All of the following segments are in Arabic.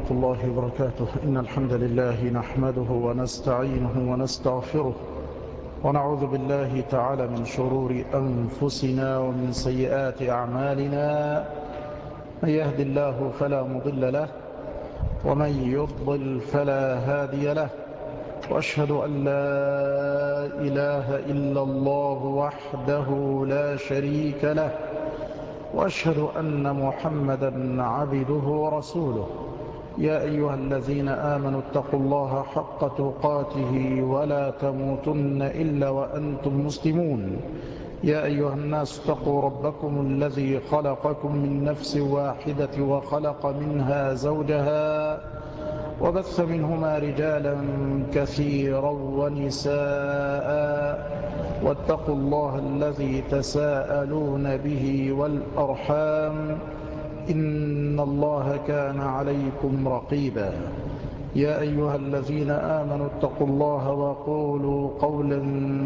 الله وبركاته. إن الحمد لله نحمده ونستعينه ونستغفره ونعوذ بالله تعالى من شرور أنفسنا ومن سيئات أعمالنا. من يهد الله فلا مضل له ومن يضلل فلا هادي له، وأشهد أن لا إله إلا الله وحده لا شريك له، وأشهد أن محمدا عبده ورسوله. يا أيها الذين آمنوا اتقوا الله حق تقاته ولا تموتن إلا وأنتم مسلمون. يا أيها الناس اتقوا ربكم الذي خلقكم من نفس واحدة وخلق منها زوجها وبث منهما رجالا كثيرا ونساء، واتقوا الله الذي تساءلون به والأرحام إن الله كان عليكم رقيبا. يا أيها الذين آمنوا اتقوا الله وقولوا قولا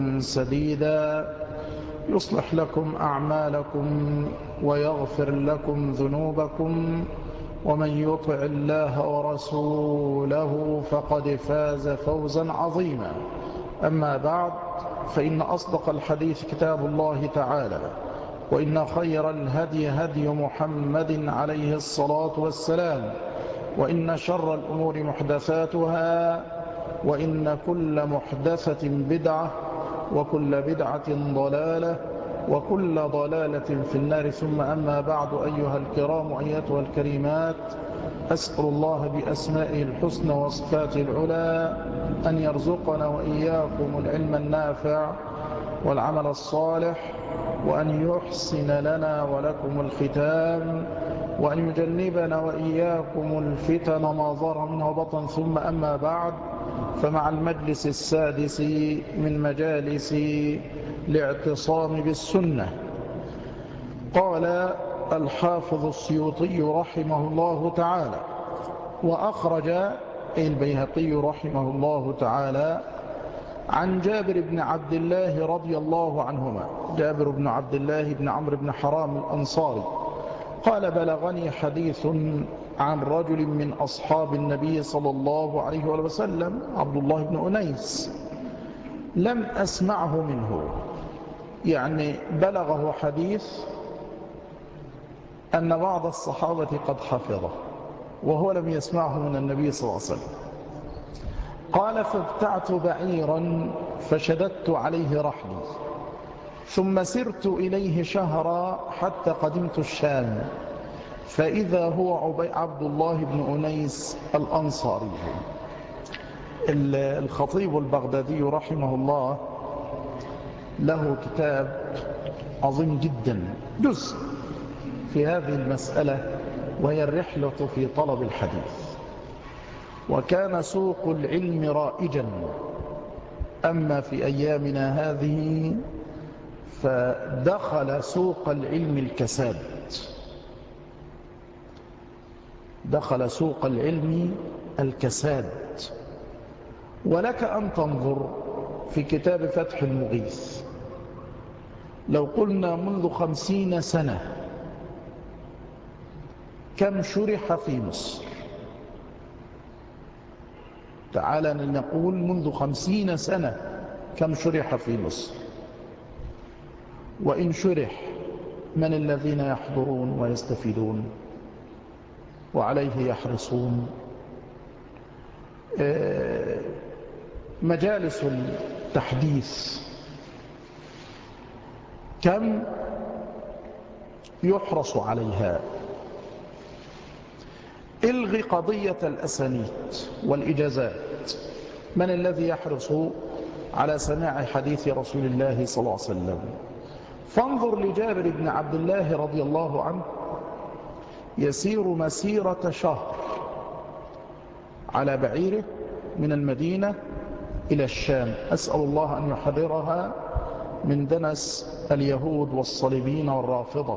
سديدا يصلح لكم أعمالكم ويغفر لكم ذنوبكم، ومن يطع الله ورسوله فقد فاز فوزا عظيما. أما بعد، فإن أصدق الحديث كتاب الله تعالى، وإن خير الهدي هدي محمد عليه الصلاة والسلام، وإن شر الأمور محدثاتها، وإن كل محدثة بدعة، وكل بدعة ضلالة، وكل ضلالة في النار. ثم أما بعد، أيها الكرام أيتها الكريمات، أسأل الله بأسمائه الحسنى وصفاته العلى أن يرزقنا وإياكم العلم النافع والعمل الصالح، وأن يحسن لنا ولكم الختام، وأن يجنبنا وإياكم الفتن ما ظهر منه وبطن. ثم أما بعد، فمع المجلس السادس من مجالس الاعتصام بالسنة، قال الحافظ السيوطي رحمه الله تعالى، وأخرج البيهقي رحمه الله تعالى عن جابر بن عبد الله رضي الله عنهما، جابر بن عبد الله بن عمرو بن حرام الأنصاري قال: بلغني حديث عن رجل من أصحاب النبي صلى الله عليه وسلم، عبد الله بن أنيس، لم أسمعه منه. يعني بلغه حديث أن بعض الصحابة قد حفظه وهو لم يسمعه من النبي صلى الله عليه وسلم. قال: فابتعت بعيرا فشددت عليه رحلي، ثم سرت إليه شهرا حتى قدمت الشام، فإذا هو عبد الله بن أنيس الأنصاري. الخطيب البغدادي رحمه الله له كتاب عظيم جدا، جزء في هذه المسألة، وهي الرحلة في طلب الحديث. وكان سوق العلم رائجا، أما في أيامنا هذه فدخل سوق العلم الكساد، دخل سوق العلم الكساد. ولك أن تنظر في كتاب فتح المغيث، لو قلنا منذ 50 سنة كم شرح في مصر؟ تعالى نقول منذ 50 سنة كم شرح في مصر، وإن شرح من الذين يحضرون ويستفيدون وعليه يحرصون؟ مجالس التحديث كم يحرص عليها؟ الغي قضية الأسانيد والإجازات، من الذي يحرص على سماع حديث رسول الله صلى الله عليه وسلم؟ فانظر لجابر بن عبد الله رضي الله عنه، يسير مسيرة شهر على بعيره من المدينة إلى الشام، أسأل الله أن يحررها من دنس اليهود والصليبين والرافضة،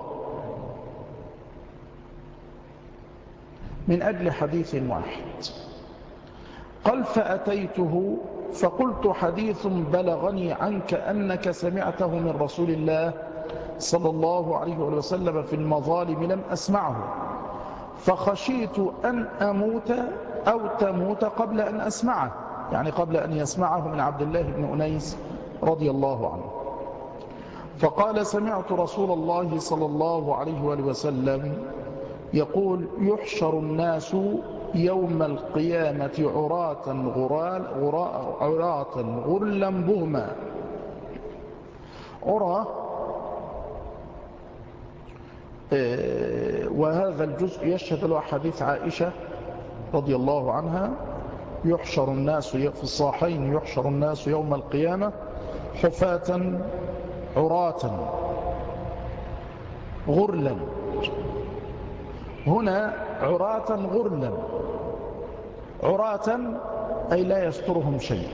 من أجل حديث واحد. قال: فأتيته فقلت: حديث بلغني عنك أنك سمعته من رسول الله صلى الله عليه وسلم في المظالم لم أسمعه. فخشيت أن أموت أو تموت قبل أن أسمعه، يعني قبل أن يسمعه من عبد الله بن أنيس رضي الله عنه. فقال: سمعت رسول الله صلى الله عليه وآله وسلم يقول: يحشر الناس يوم القيامة عراة غرلا بهما. عراه، وهذا الجزء يشهد له حديث عائشة رضي الله عنها: يحشر الناس في الصحيحين يحشر الناس يوم القيامة حفاة عراة غرلا. هنا عراة غرلا، عراة أي لا يسترهم شيء.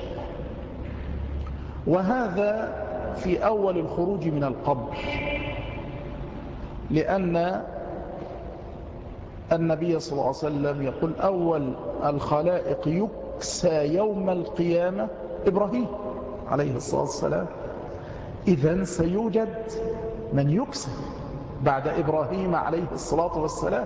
وهذا في أول الخروج من القبر، لأن النبي صلى الله عليه وسلم يقول: أول الخلائق يكسى يوم القيامة إبراهيم عليه الصلاة والسلام. إذن سيوجد من يكسى بعد إبراهيم عليه الصلاة والسلام.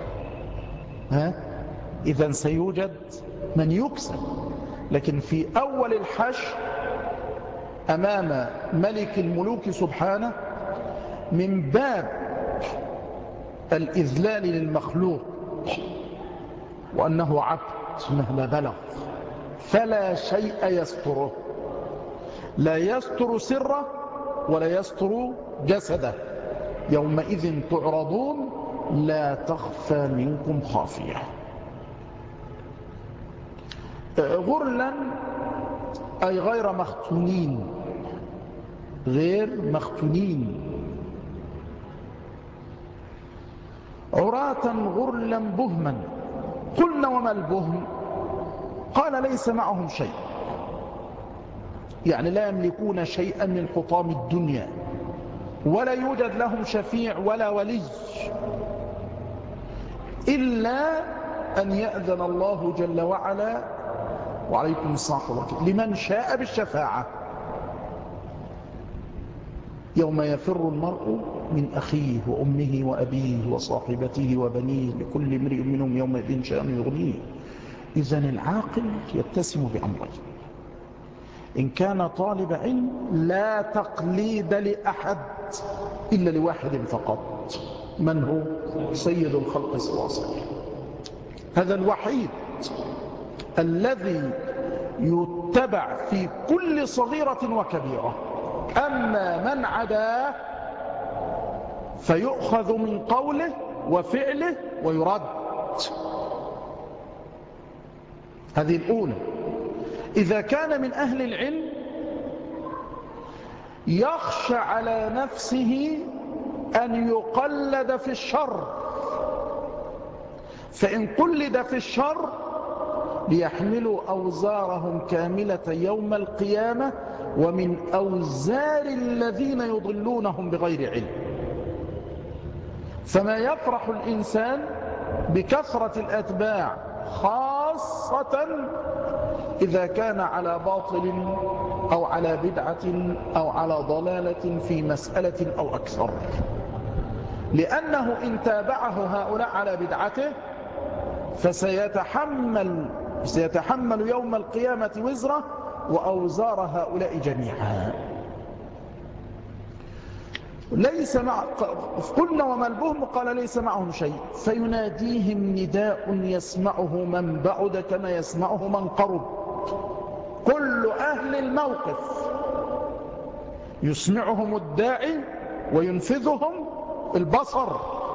إذن سيوجد من يكسى، لكن في أول الحشر أمام ملك الملوك سبحانه، من باب الإذلال للمخلوق وأنه عبد مهما بلغ، فلا شيء يستره، لا يستر سره ولا يستر جسده. يومئذ تعرضون لا تخفى منكم خافية. غرلا أي غير مختونين، غير مختونين. عراة غرلا بهما. قلنا: وما البهم؟ قال: ليس معهم شيء، يعني لا يملكون شيئا من حطام الدنيا، ولا يوجد لهم شفيع ولا ولي، إلا أن يأذن الله جل وعلا، وعليكم الصلاة والسلام، لمن شاء بالشفاعة. يوم يفر المرء من أخيه وأمه وأبيه وصاحبته وبنيه لكل امرئ منهم يومئذ شأن يغنيه. إذن العاقل يتسم بأمرين: إن كان طالب علم لا تقليد لأحد إلا لواحد فقط، من هو؟ سيد الخلق صلى الله عليه وسلم. هذا الوحيد الذي يتبع في كل صغيرة وكبيرة. أما من عداه فيؤخذ من قوله وفعله ويرد. هذه الأولى. إذا كان من أهل العلم يخشى على نفسه أن يقلد في الشر، فإن قلد في الشر ليحملوا أوزارهم كاملة يوم القيامة ومن أوزار الذين يضلونهم بغير علم. فما يفرح الإنسان بكثرة الأتباع، خاصة إذا كان على باطل أو على بدعة أو على ضلالة في مسألة أو أكثر، لأنه إن تابعه هؤلاء على بدعته فسيتحمل يوم القيامة وزره وأوزار هؤلاء جميعا. قلنا: وما البهم؟ قال: ليس معهم شيء. فيناديهم نداء يسمعه من بعد كما يسمعه من قرب. كل أهل الموقف يسمعهم الداعي وينفذهم البصر.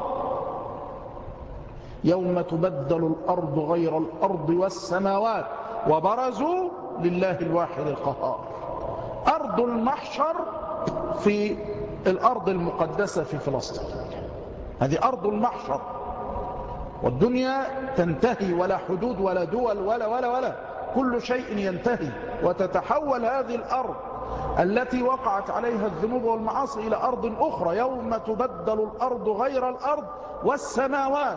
يوم تبدل الأرض غير الأرض والسماوات وبرزوا لله الواحد القهار. أرض المحشر في الأرض المقدسة في فلسطين، هذه أرض المحشر، والدنيا تنتهي، ولا حدود ولا دول ولا كل شيء ينتهي، وتتحول هذه الأرض التي وقعت عليها الذنوب والمعاصي إلى أرض أخرى. يوم تبدل الأرض غير الأرض والسماوات.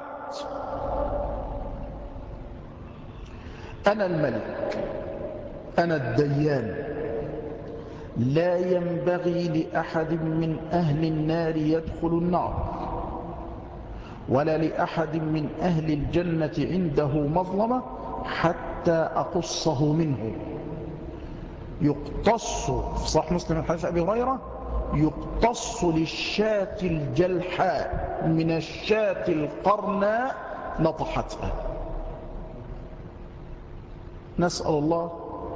أنا الملك، أنا الديان، لا ينبغي لأحد من أهل النار يدخل النار ولا لأحد من أهل الجنة عنده مظلمة حتى أقصه منه. يقتص في صحيح مسلم من حديث أبي هريرة: يقتص للشاة الجلحاء من الشاة القرناء نطحتها. نسأل الله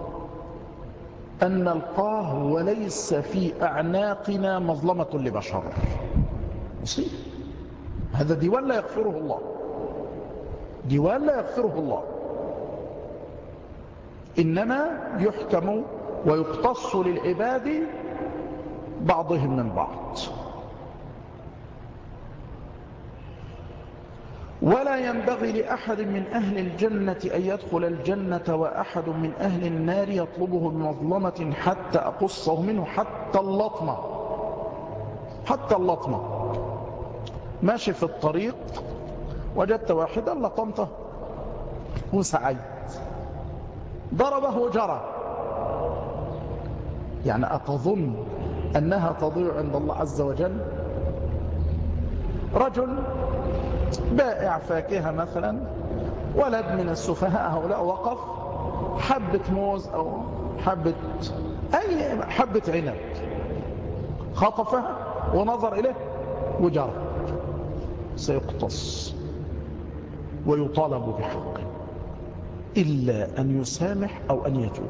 أن نلقاه وليس في أعناقنا مظلمة لبشر. مصيب. هذا ديوان لا يغفره الله، ديوان لا يغفره الله. إنما يحكم ويقتص للعباد بعضهم من بعض. ولا ينبغي لأحد من أهل الجنة أن يدخل الجنة وأحد من أهل النار يطلبه بمظلمة حتى أقصه منه. حتى اللطمة، حتى اللطمة. ماشي في الطريق وجدت واحدا لطمته وسعيت، ضربه وجرى، يعني أتظن أنها تضيع عند الله عز وجل؟ رجل بائع فاكهة مثلا، ولد من السفهاء هؤلاء وقف، حبة موز أو حبة عنب، خطفها ونظر إليه وجرى. سيقتص ويطالب بحقه إلا أن يسامح أو أن يتوب.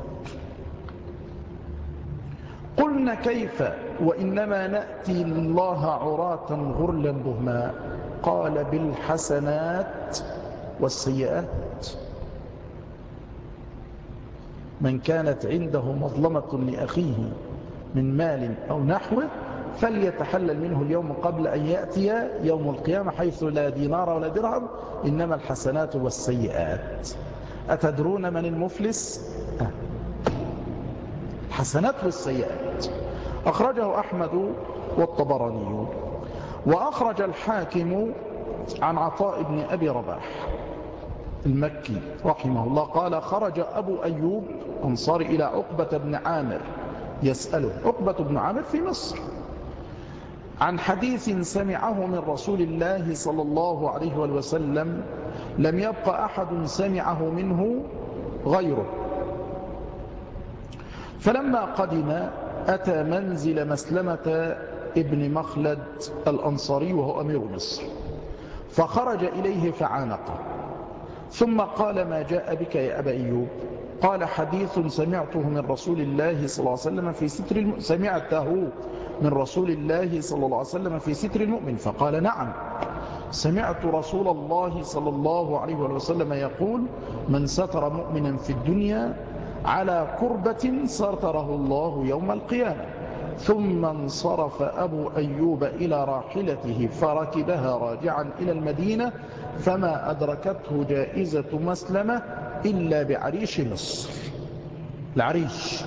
قلنا: كيف وإنما نأتي الله عراة غرلا بهما؟ قال: بالحسنات والسيئات. من كانت عنده مظلمة لأخيه من مال أو نحوه فليتحلل منه اليوم قبل أن يأتي يوم القيامة حيث لا دينار ولا درهم، إنما الحسنات والسيئات. أتدرون من المفلس؟ الحسنات والسيئات. أخرجه أحمد والطبراني. وأخرج الحاكم عن عطاء بن أبي رباح المكي رحمه الله قال: خرج أبو أيوب أنصاري إلى عقبة بن عامر يسأله. عقبة بن عامر في مصر، عن حديث سمعه من رسول الله صلى الله عليه وسلم لم يبق أحد سمعه منه غيره. فلما قدم أتى منزل مسلمة ابن مخلد الأنصاري وهو أمير مصر، فخرج إليه فعانقه، ثم قال: ما جاء بك يا أبا أيوب؟ قال: حديث سمعته من رسول الله صلى الله عليه وسلم في ستر سمعته من رسول الله صلى الله عليه وسلم في ستر المؤمن. فقال: نعم، سمعت رسول الله صلى الله عليه وسلم يقول: من ستر مؤمنا في الدنيا على كربة ستره الله يوم القيامة. ثم انصرف أبو أيوب إلى راحلته فركبها راجعا إلى المدينة، فما أدركته جائزة مسلمة إلا بعريش مصر. العريش،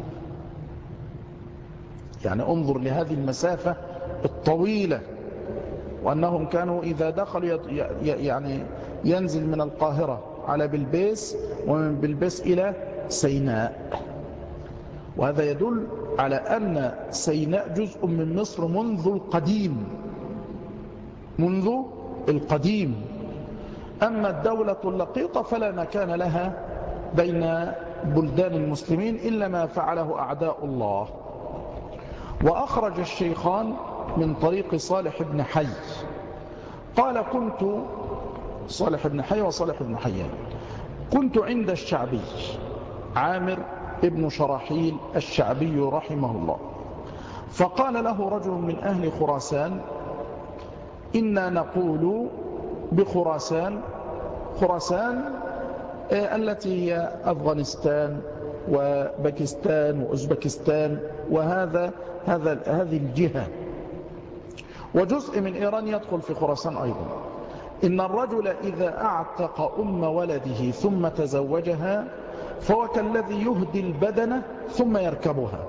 يعني انظر لهذه المسافة الطويلة، وأنهم كانوا إذا دخلوا يعني ينزل من القاهرة على بلبيس، ومن بلبيس إلى سيناء. وهذا يدل على أن سيناء جزء من مصر منذ القديم، منذ القديم. أما الدولة اللقيطة فلا مكان لها بين بلدان المسلمين إلا ما فعله أعداء الله. وأخرج الشيخان من طريق صالح بن حي قال: كنت صالح بن حي وصالح بن حيان كنت عند الشعبي عامر ابن شراحيل الشعبي رحمه الله، فقال له رجل من أهل خراسان: إنا نقول بخراسان، خراسان التي هي أفغانستان وباكستان وأوزبكستان، هذه الجهة، وجزء من إيران يدخل في خراسان أيضا، إن الرجل إذا أعتق أم ولده ثم تزوجها فهو كالذي يهدي البدنة ثم يركبها.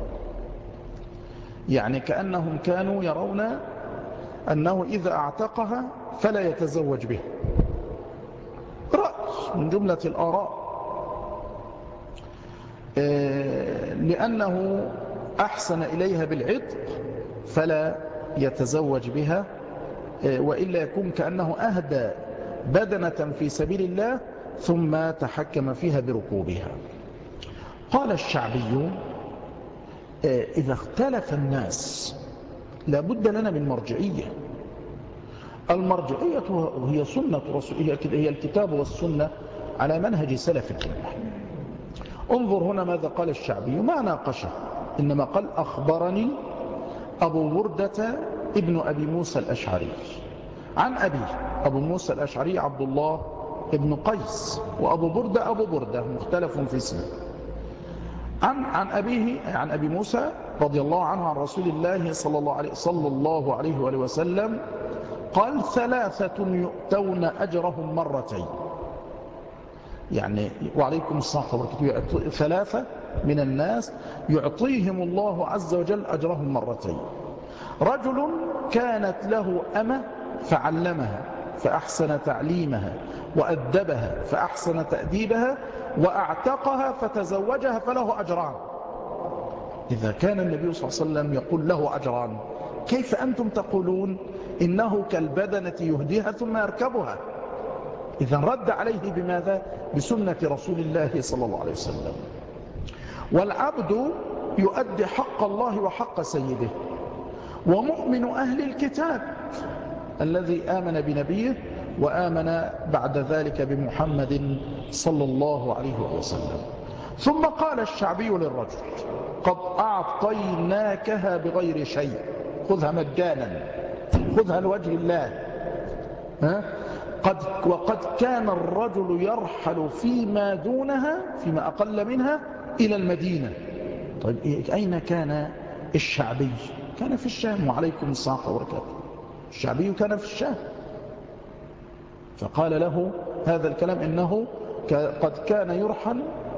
يعني كأنهم كانوا يرون أنه إذا أعتقها فلا يتزوج به. رأي من جملة الآراء، لأنه أحسن إليها بالعتق فلا يتزوج بها وإلا يكون كأنه أهدى بدنة في سبيل الله ثم تحكم فيها بركوبها. قال الشعبي: إذا اختلف الناس لابد لنا من مرجعية. المرجعية هي سنة رسول، هي الكتاب والسنة على منهج سلف الأمة. انظر هنا ماذا قال الشعبي، ما ناقشه، إنما قال: أخبرني أبو بردة ابن أبي موسى الأشعري عن أبيه. أبو موسى الأشعري عبد الله ابن قيس، وأبو بردة أبو بردة مختلف في اسمه. عن أبيه، عن أبي موسى رضي الله عنه عن رسول الله صلى الله عليه وآله وسلم قال: 3 يؤتون أجرهم مرتين. يعني وعليكم الصلاة والسلام، 3 من الناس يعطيهم الله عز وجل أجرهم مرتين: رجل كانت له أمة فعلمها فأحسن تعليمها، وأدبها فأحسن تأديبها، وأعتقها فتزوجها فله أجران. إذا كان النبي صلى الله عليه وسلم يقول له أجران، كيف أنتم تقولون إنه كالبدنة يهديها ثم يركبها؟ إذا رد عليه بماذا؟ بسنة رسول الله صلى الله عليه وسلم. والعبد يؤدي حق الله وحق سيده. ومؤمن أهل الكتاب الذي آمن بنبيه وآمن بعد ذلك بمحمد صلى الله عليه وسلم. ثم قال الشعبي للرجل: قد أعطيناكها بغير شيء، خذها مجانا، خذها لوجه الله. وقد كان الرجل يرحل فيما دونها، فيما أقل منها، إلى المدينة. طيب أين كان الشعبي؟ كان في الشام، وعليكم السلام وبركاته. الشعبي كان في الشام، فقال له هذا الكلام إنه قد كان يرحل.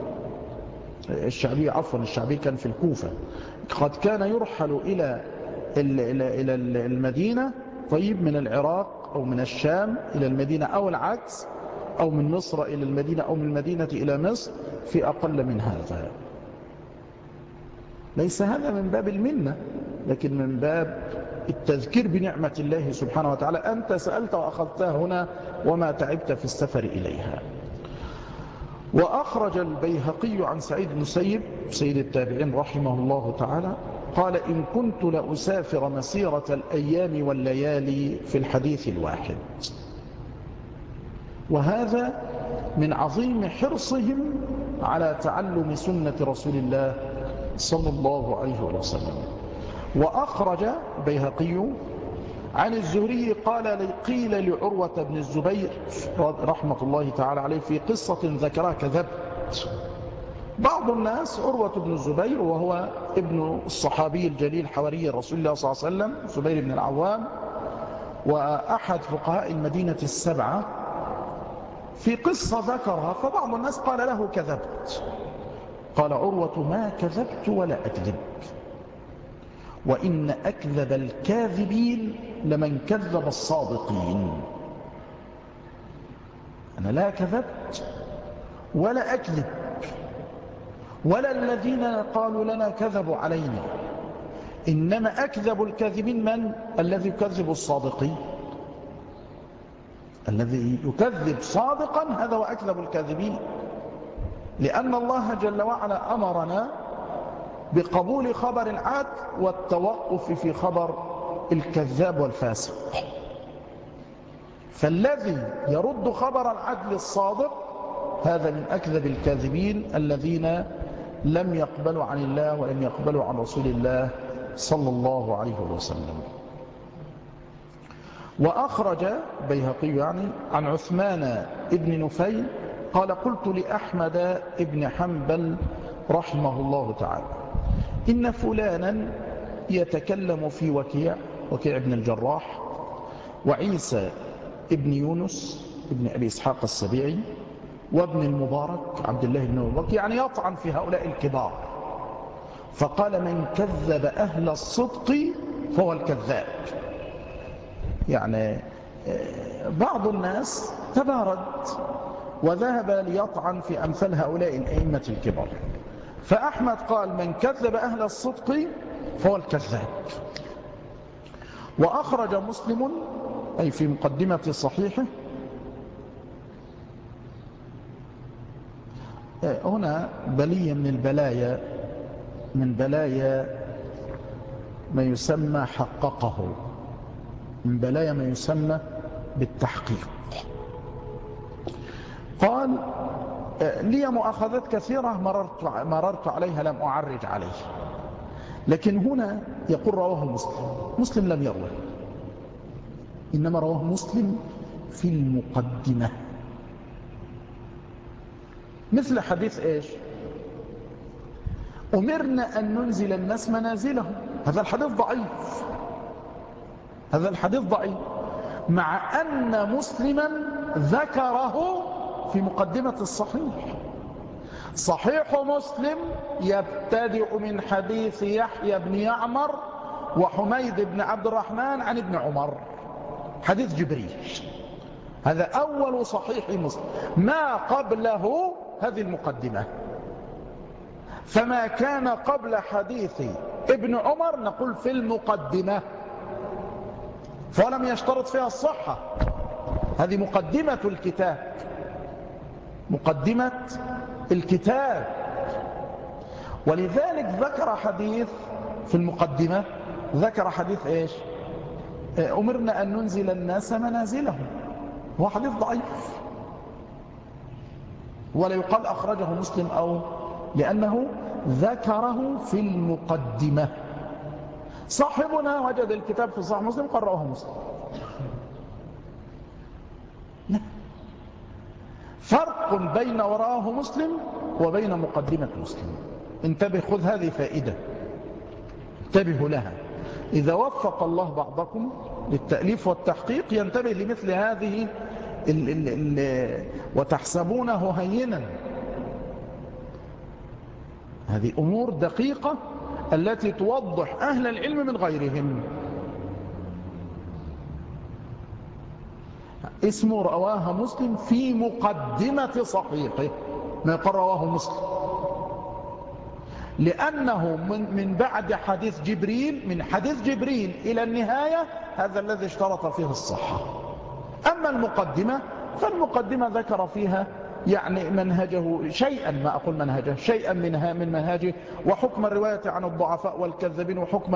الشعبي كان في الكوفة. قد كان يرحل إلى المدينة، طيب، من العراق أو من الشام إلى المدينة أو العكس، أو من مصر إلى المدينة أو من المدينة إلى مصر في أقل من هذا. ليس هذا من باب المنة، لكن من باب التذكير بنعمة الله سبحانه وتعالى. أنت سألت وأخذتها هنا وما تعبت في السفر إليها. وأخرج البيهقي عن سعيد بن المسيب سيد التابعين رحمه الله تعالى قال: إن كنت لأسافر مسيرة الأيام والليالي في الحديث الواحد. وهذا من عظيم حرصهم على تعلم سنة رسول الله صلى الله عليه وسلم. وأخرج البيهقي عن الزهري قال: قيل لعروة بن الزبير رحمة الله تعالى عليه في قصة ذكرها كذبت. بعض الناس، عروة بن الزبير وهو ابن الصحابي الجليل حواري رسول الله صلى الله عليه وسلم زبير بن العوام، وأحد فقهاء المدينة السبعة، في قصة ذكرها، فبعض الناس قال له كذبت. قال عروة: ما كذبت ولا أكذب، وإن أكذب الكاذبين لمن كذب الصادقين. أنا لا كذبت ولا أكذب، ولا الذين قالوا لنا كذبوا علينا، إنما أكذب الكاذبين من؟ الذي يكذب الصادقين. الذي يكذب صادقا هذا هو أكذب الكاذبين، لأن الله جل وعلا أمرنا بقبول خبر العدل والتوقف في خبر الكذاب والفاسق. فالذي يرد خبر العدل الصادق هذا من أكذب الكاذبين الذين لم يقبلوا عن الله ولم يقبلوا عن رسول الله صلى الله عليه وسلم. وأخرج بيهقي عن عثمان ابن نفيل قال: قلت لأحمد ابن حنبل رحمه الله تعالى: إن فلانا يتكلم في وكيع بن الجراح، وعيسى ابن يونس ابن أبي إسحاق السبيعي، وابن المبارك عبد الله بن المبارك، يعني يطعن في هؤلاء الكبار. فقال: من كذب أهل الصدق فهو الكذاب. يعني بعض الناس تبارد وذهب ليطعن في أمثال هؤلاء الأئمة الكبار، فأحمد قال: من كذب أهل الصدق فهو الكذاب. وأخرج مسلم أي في مقدمة صحيحه. هنا بلية من بلايا ما يسمى حققه، من بلايا ما يسمى بالتحقيق. قال لي مؤاخذات كثيرة مررت عليها لم أعرج عليه، لكن هنا يقول رواه مسلم لم يروه، إنما رواه مسلم في المقدمة، مثل حديث إيش؟ أمرنا أن ننزل الناس منازلهم. هذا الحديث ضعيف، مع أن مسلما ذكره في مقدمة الصحيح. صحيح مسلم يبتدئ من حديث يحيى بن يعمر وحميد بن عبد الرحمن عن ابن عمر، حديث جبريل. هذا أول صحيح مسلم، ما قبله هذه المقدمة. فما كان قبل حديث ابن عمر نقول في المقدمة، فلم يشترط فيها الصحة. هذه مقدمة الكتاب، ولذلك ذكر حديث في المقدمة، ذكر حديث إيش؟ أمرنا أن ننزل الناس منازلهم، هو حديث ضعيف، ولا يقال أخرجه مسلم أو، لأنه ذكره في المقدمة. صاحبنا وجد الكتاب في صحيح مسلم قال رواه مسلم. لا فرق بين وراه مسلم وبين مقدمة مسلم. انتبه، خذ هذه فائدة، انتبهوا لها. إذا وفق الله بعضكم للتأليف والتحقيق ينتبه لمثل هذه وتحسبونه هينا. هذه أمور دقيقة التي توضح أهل العلم من غيرهم. اسمه رواه مسلم في مقدمة صحيحه، ما يقول رواه مسلم، لأنه من بعد حديث جبريل، من حديث جبريل إلى النهاية، هذا الذي اشترط فيه الصحة. أما المقدمة فالمقدمة ذكر فيها يعني منهجه شيئا، ما أقول منهجه، شيئا من منهجه، وحكم الرواية عن الضعفاء والكذابين، وحكم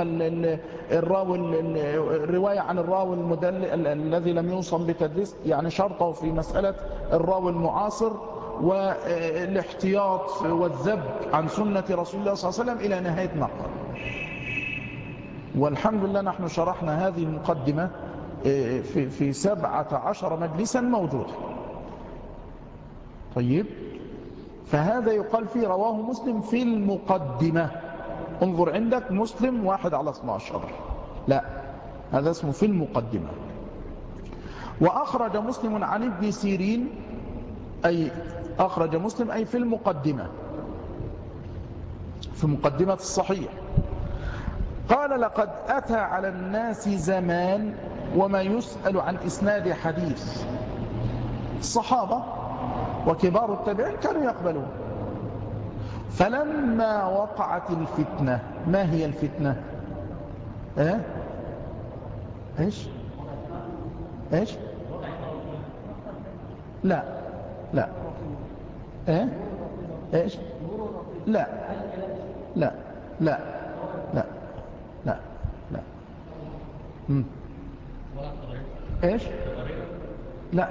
الرواية عن الراوي الذي لم يوصم بتدليس، يعني شرطه في مسألة الراوي المعاصر، والاحتياط والذب عن سنة رسول الله صلى الله عليه وسلم إلى نهاية نقل. والحمد لله نحن شرحنا هذه المقدمة في 17 مجلسا موجودة. طيب، فهذا يقال فيه رواه مسلم في المقدمة. انظر عندك مسلم 1/12، لا، هذا اسمه في المقدمة. وأخرج مسلم عن ابن سيرين، أي أخرج مسلم أي في المقدمة، في مقدمة الصحيح. قال لقد أتى على الناس زمان وما يسأل عن إسناد حديث. الصحابة وكبار التابعين كانوا يقبلون، فلما وقعت الفتنة. ما هي الفتنة؟ ايش لا ايش لا لا لا لا لا لا ايش لا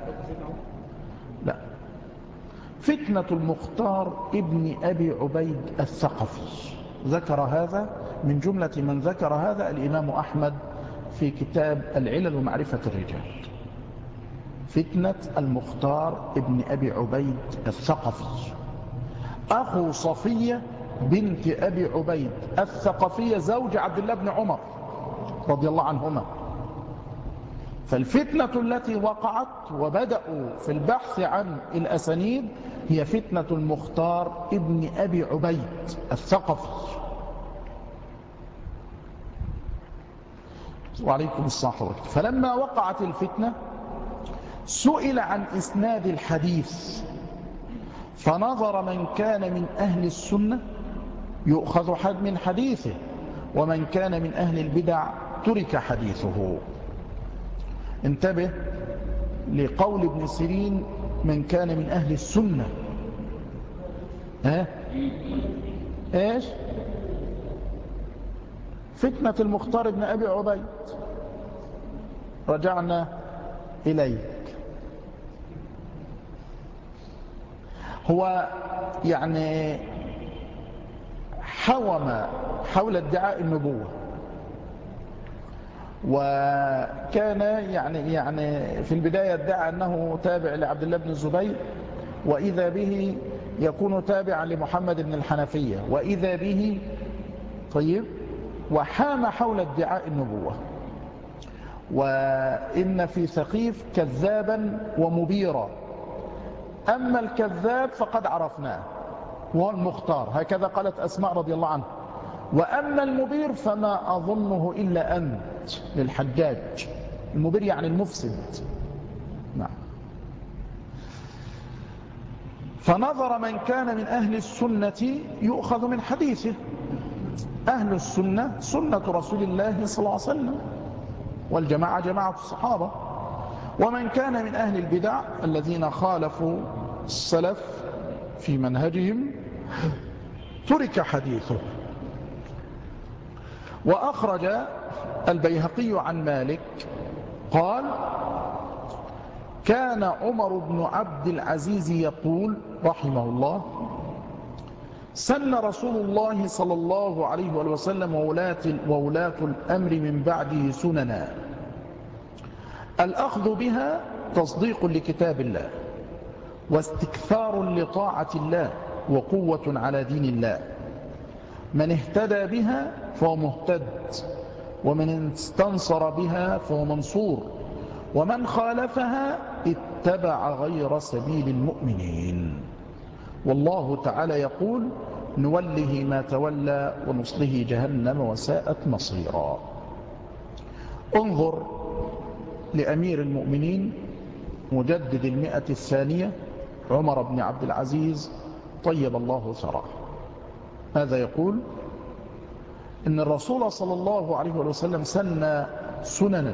لا فتنة المختار ابن أبي عبيد الثقفي، ذكر هذا من جملة من ذكر هذا الإمام أحمد في كتاب العلل ومعرفة الرجال. فتنة المختار ابن أبي عبيد الثقفي، أخو صفية بنت أبي عبيد الثقفية، زوج عبد الله بن عمر رضي الله عنهما. فالفتنة التي وقعت وبدأوا في البحث عن الأسانيد هي فتنة المختار ابن أبي عبيد الثقفي. وعليكم الصلاة والسلام. فلما وقعت الفتنة سئل عن إسناد الحديث، فنظر من كان من أهل السنة يؤخذ من حديثه، ومن كان من أهل البدع ترك حديثه. انتبه لقول ابن سيرين: من كان من أهل السنة. ايش؟ فتنة المختار بن أبي عبيد. رجعنا إليك. هو يعني حول ادعاء النبوة، وكان يعني في البداية ادعى أنه تابع لعبد الله بن الزبير، وإذا به يكون تابعا لمحمد بن الحنفية، وإذا به طيب، وحام حول ادعاء النبوة. وإن في ثقيف كذابا ومبيرا، أما الكذاب فقد عرفناه وهو المختار، هكذا قالت أسماء رضي الله عنه، وأما المبير فما أظنه إلا أنت للحجاج. المبير يعني المفسد. نعم. فنظر من كان من أهل السنة يؤخذ من حديثه. أهل السنة سنة رسول الله صلى الله عليه وسلم، والجماعة جماعة الصحابة. ومن كان من أهل البدع الذين خالفوا السلف في منهجهم ترك حديثه. وأخرج البيهقي عن مالك قال: كان عمر بن عبد العزيز يقول رحمه الله: سن رسول الله صلى الله عليه وسلم وولاة الأمر من بعده سننا، الأخذ بها تصديق لكتاب الله، واستكثار لطاعة الله، وقوة على دين الله. من اهتدى بها فهو مهتد، ومن استنصر بها فهو منصور، ومن خالفها اتبع غير سبيل المؤمنين. والله تعالى يقول: نوله ما تولى ونصله جهنم وساءت مصيرا. انظر لأمير المؤمنين مجدد 100 عمر بن عبد العزيز طيب الله ثراه. هذا يقول إن الرسول صلى الله عليه وسلم سن سننا،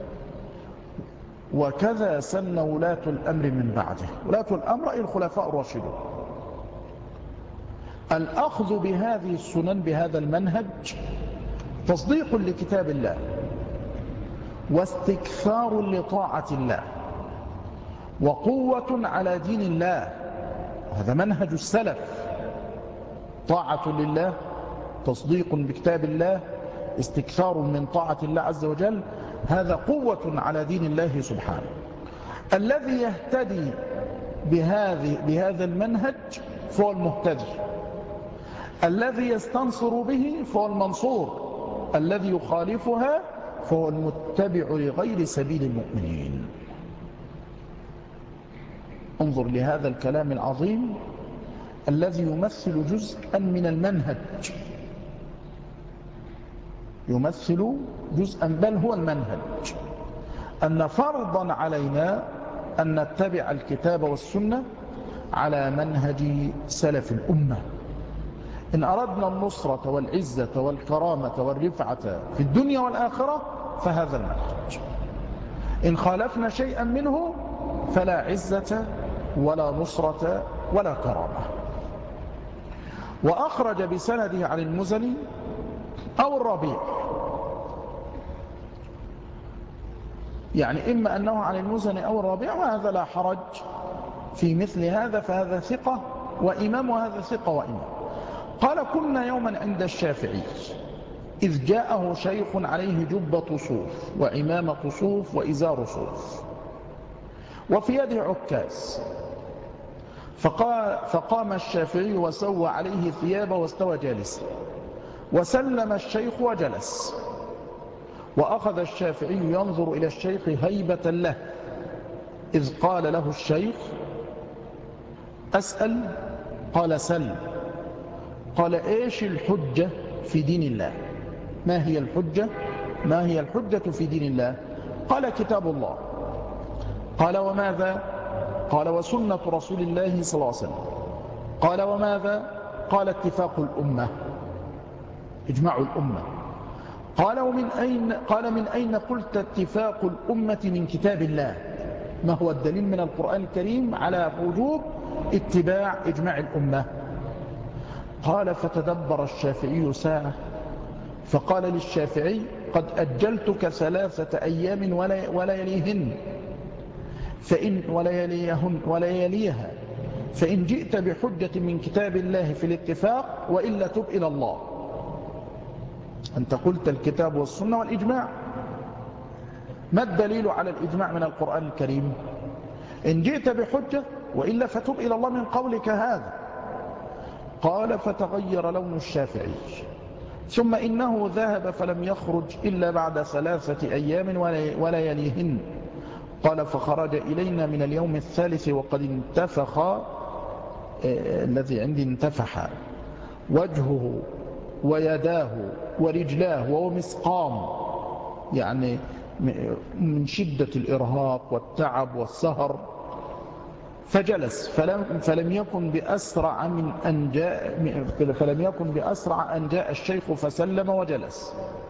وكذا سن ولاة الأمر من بعده. ولاة الأمر أي الخلفاء الراشدون. الأخذ بهذه السنن بهذا المنهج تصديق لكتاب الله، واستكثار لطاعة الله، وقوة على دين الله. هذا منهج السلف: طاعة لله، تصديق بكتاب الله، استكثار من طاعة الله عز وجل. هذا قوة على دين الله سبحانه. الذي يهتدي بهذا المنهج فهو المهتدي، الذي يستنصر به فهو المنصور، الذي يخالفها فهو المتبع لغير سبيل المؤمنين. انظر لهذا الكلام العظيم الذي يمثل جزءا من المنهج، يمثل جزءا بل هو المنهج، أن فرضا علينا أن نتبع الكتاب والسنة على منهج سلف الأمة. إن أردنا النصرة والعزة والكرامة والرفعة في الدنيا والآخرة فهذا المنهج. إن خالفنا شيئا منه فلا عزة ولا نصرة ولا كرامة. وأخرج بسنده عن المزني أو الربيع، يعني إما أنه عن المزني أو الربيع، وهذا لا حرج في مثل هذا، فهذا ثقة وإمام، وهذا ثقة وإمام. قال: كنا يوما عند الشافعي إذ جاءه شيخ عليه جبة صوف وعمامة صوف وإزار صوف وفي يده عكاز، فقام الشافعي وسوى عليه ثيابه واستوى جالسا، وسلم الشيخ وجلس، وأخذ الشافعي ينظر إلى الشيخ هيبة له، إذ قال له الشيخ: أسأل؟ قال: سل. قال: إيش الحجة في دين الله؟ ما هي الحجة؟ ما هي الحجة في دين الله؟ قال: كتاب الله. قال: وماذا؟ قال: وسنة رسول الله صلى الله عليه وسلم. قال: وماذا؟ قال: اتفاق الأمة، إجماع الأمة. قال من أين قلت اتفاق الأمة من كتاب الله؟ ما هو الدليل من القرآن الكريم على وجوب اتباع إجماع الأمة؟ قال فتدبر الشافعي ساعة فقال للشافعي قد أجلتك 3 أيام ولا يليها فإن جئت بحجة من كتاب الله في الاتفاق وإلا تب إلى الله. أنت قلت الكتاب والسنة والإجماع، ما الدليل على الإجماع من القرآن الكريم؟ إن جئت بحجة وإلا فتب إلى الله من قولك هذا. قال فتغير لون الشافعي ثم إنه ذهب فلم يخرج إلا بعد 3 أيام ولا يليهن. قال فخرج إلينا من اليوم الثالث وقد انتفخ الذي عندي انتفح وجهه ويداه ورجلاه وهو مسقام، يعني من شدة الإرهاق والتعب والسهر، فجلس فلم يكن بأسرع أن جاء الشيخ فسلم وجلس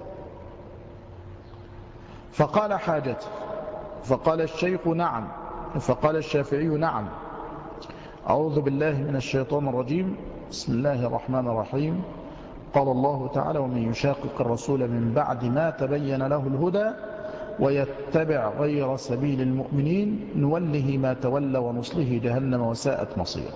فقال حاجته فقال الشيخ نعم، فقال الشافعي نعم. أعوذ بالله من الشيطان الرجيم. بسم الله الرحمن الرحيم. قال الله تعالى ومن يشاقق الرسول من بعد ما تبين له الهدى ويتبع غير سبيل المؤمنين نوله ما تولى ونصله جهنم وساءت مصيرا.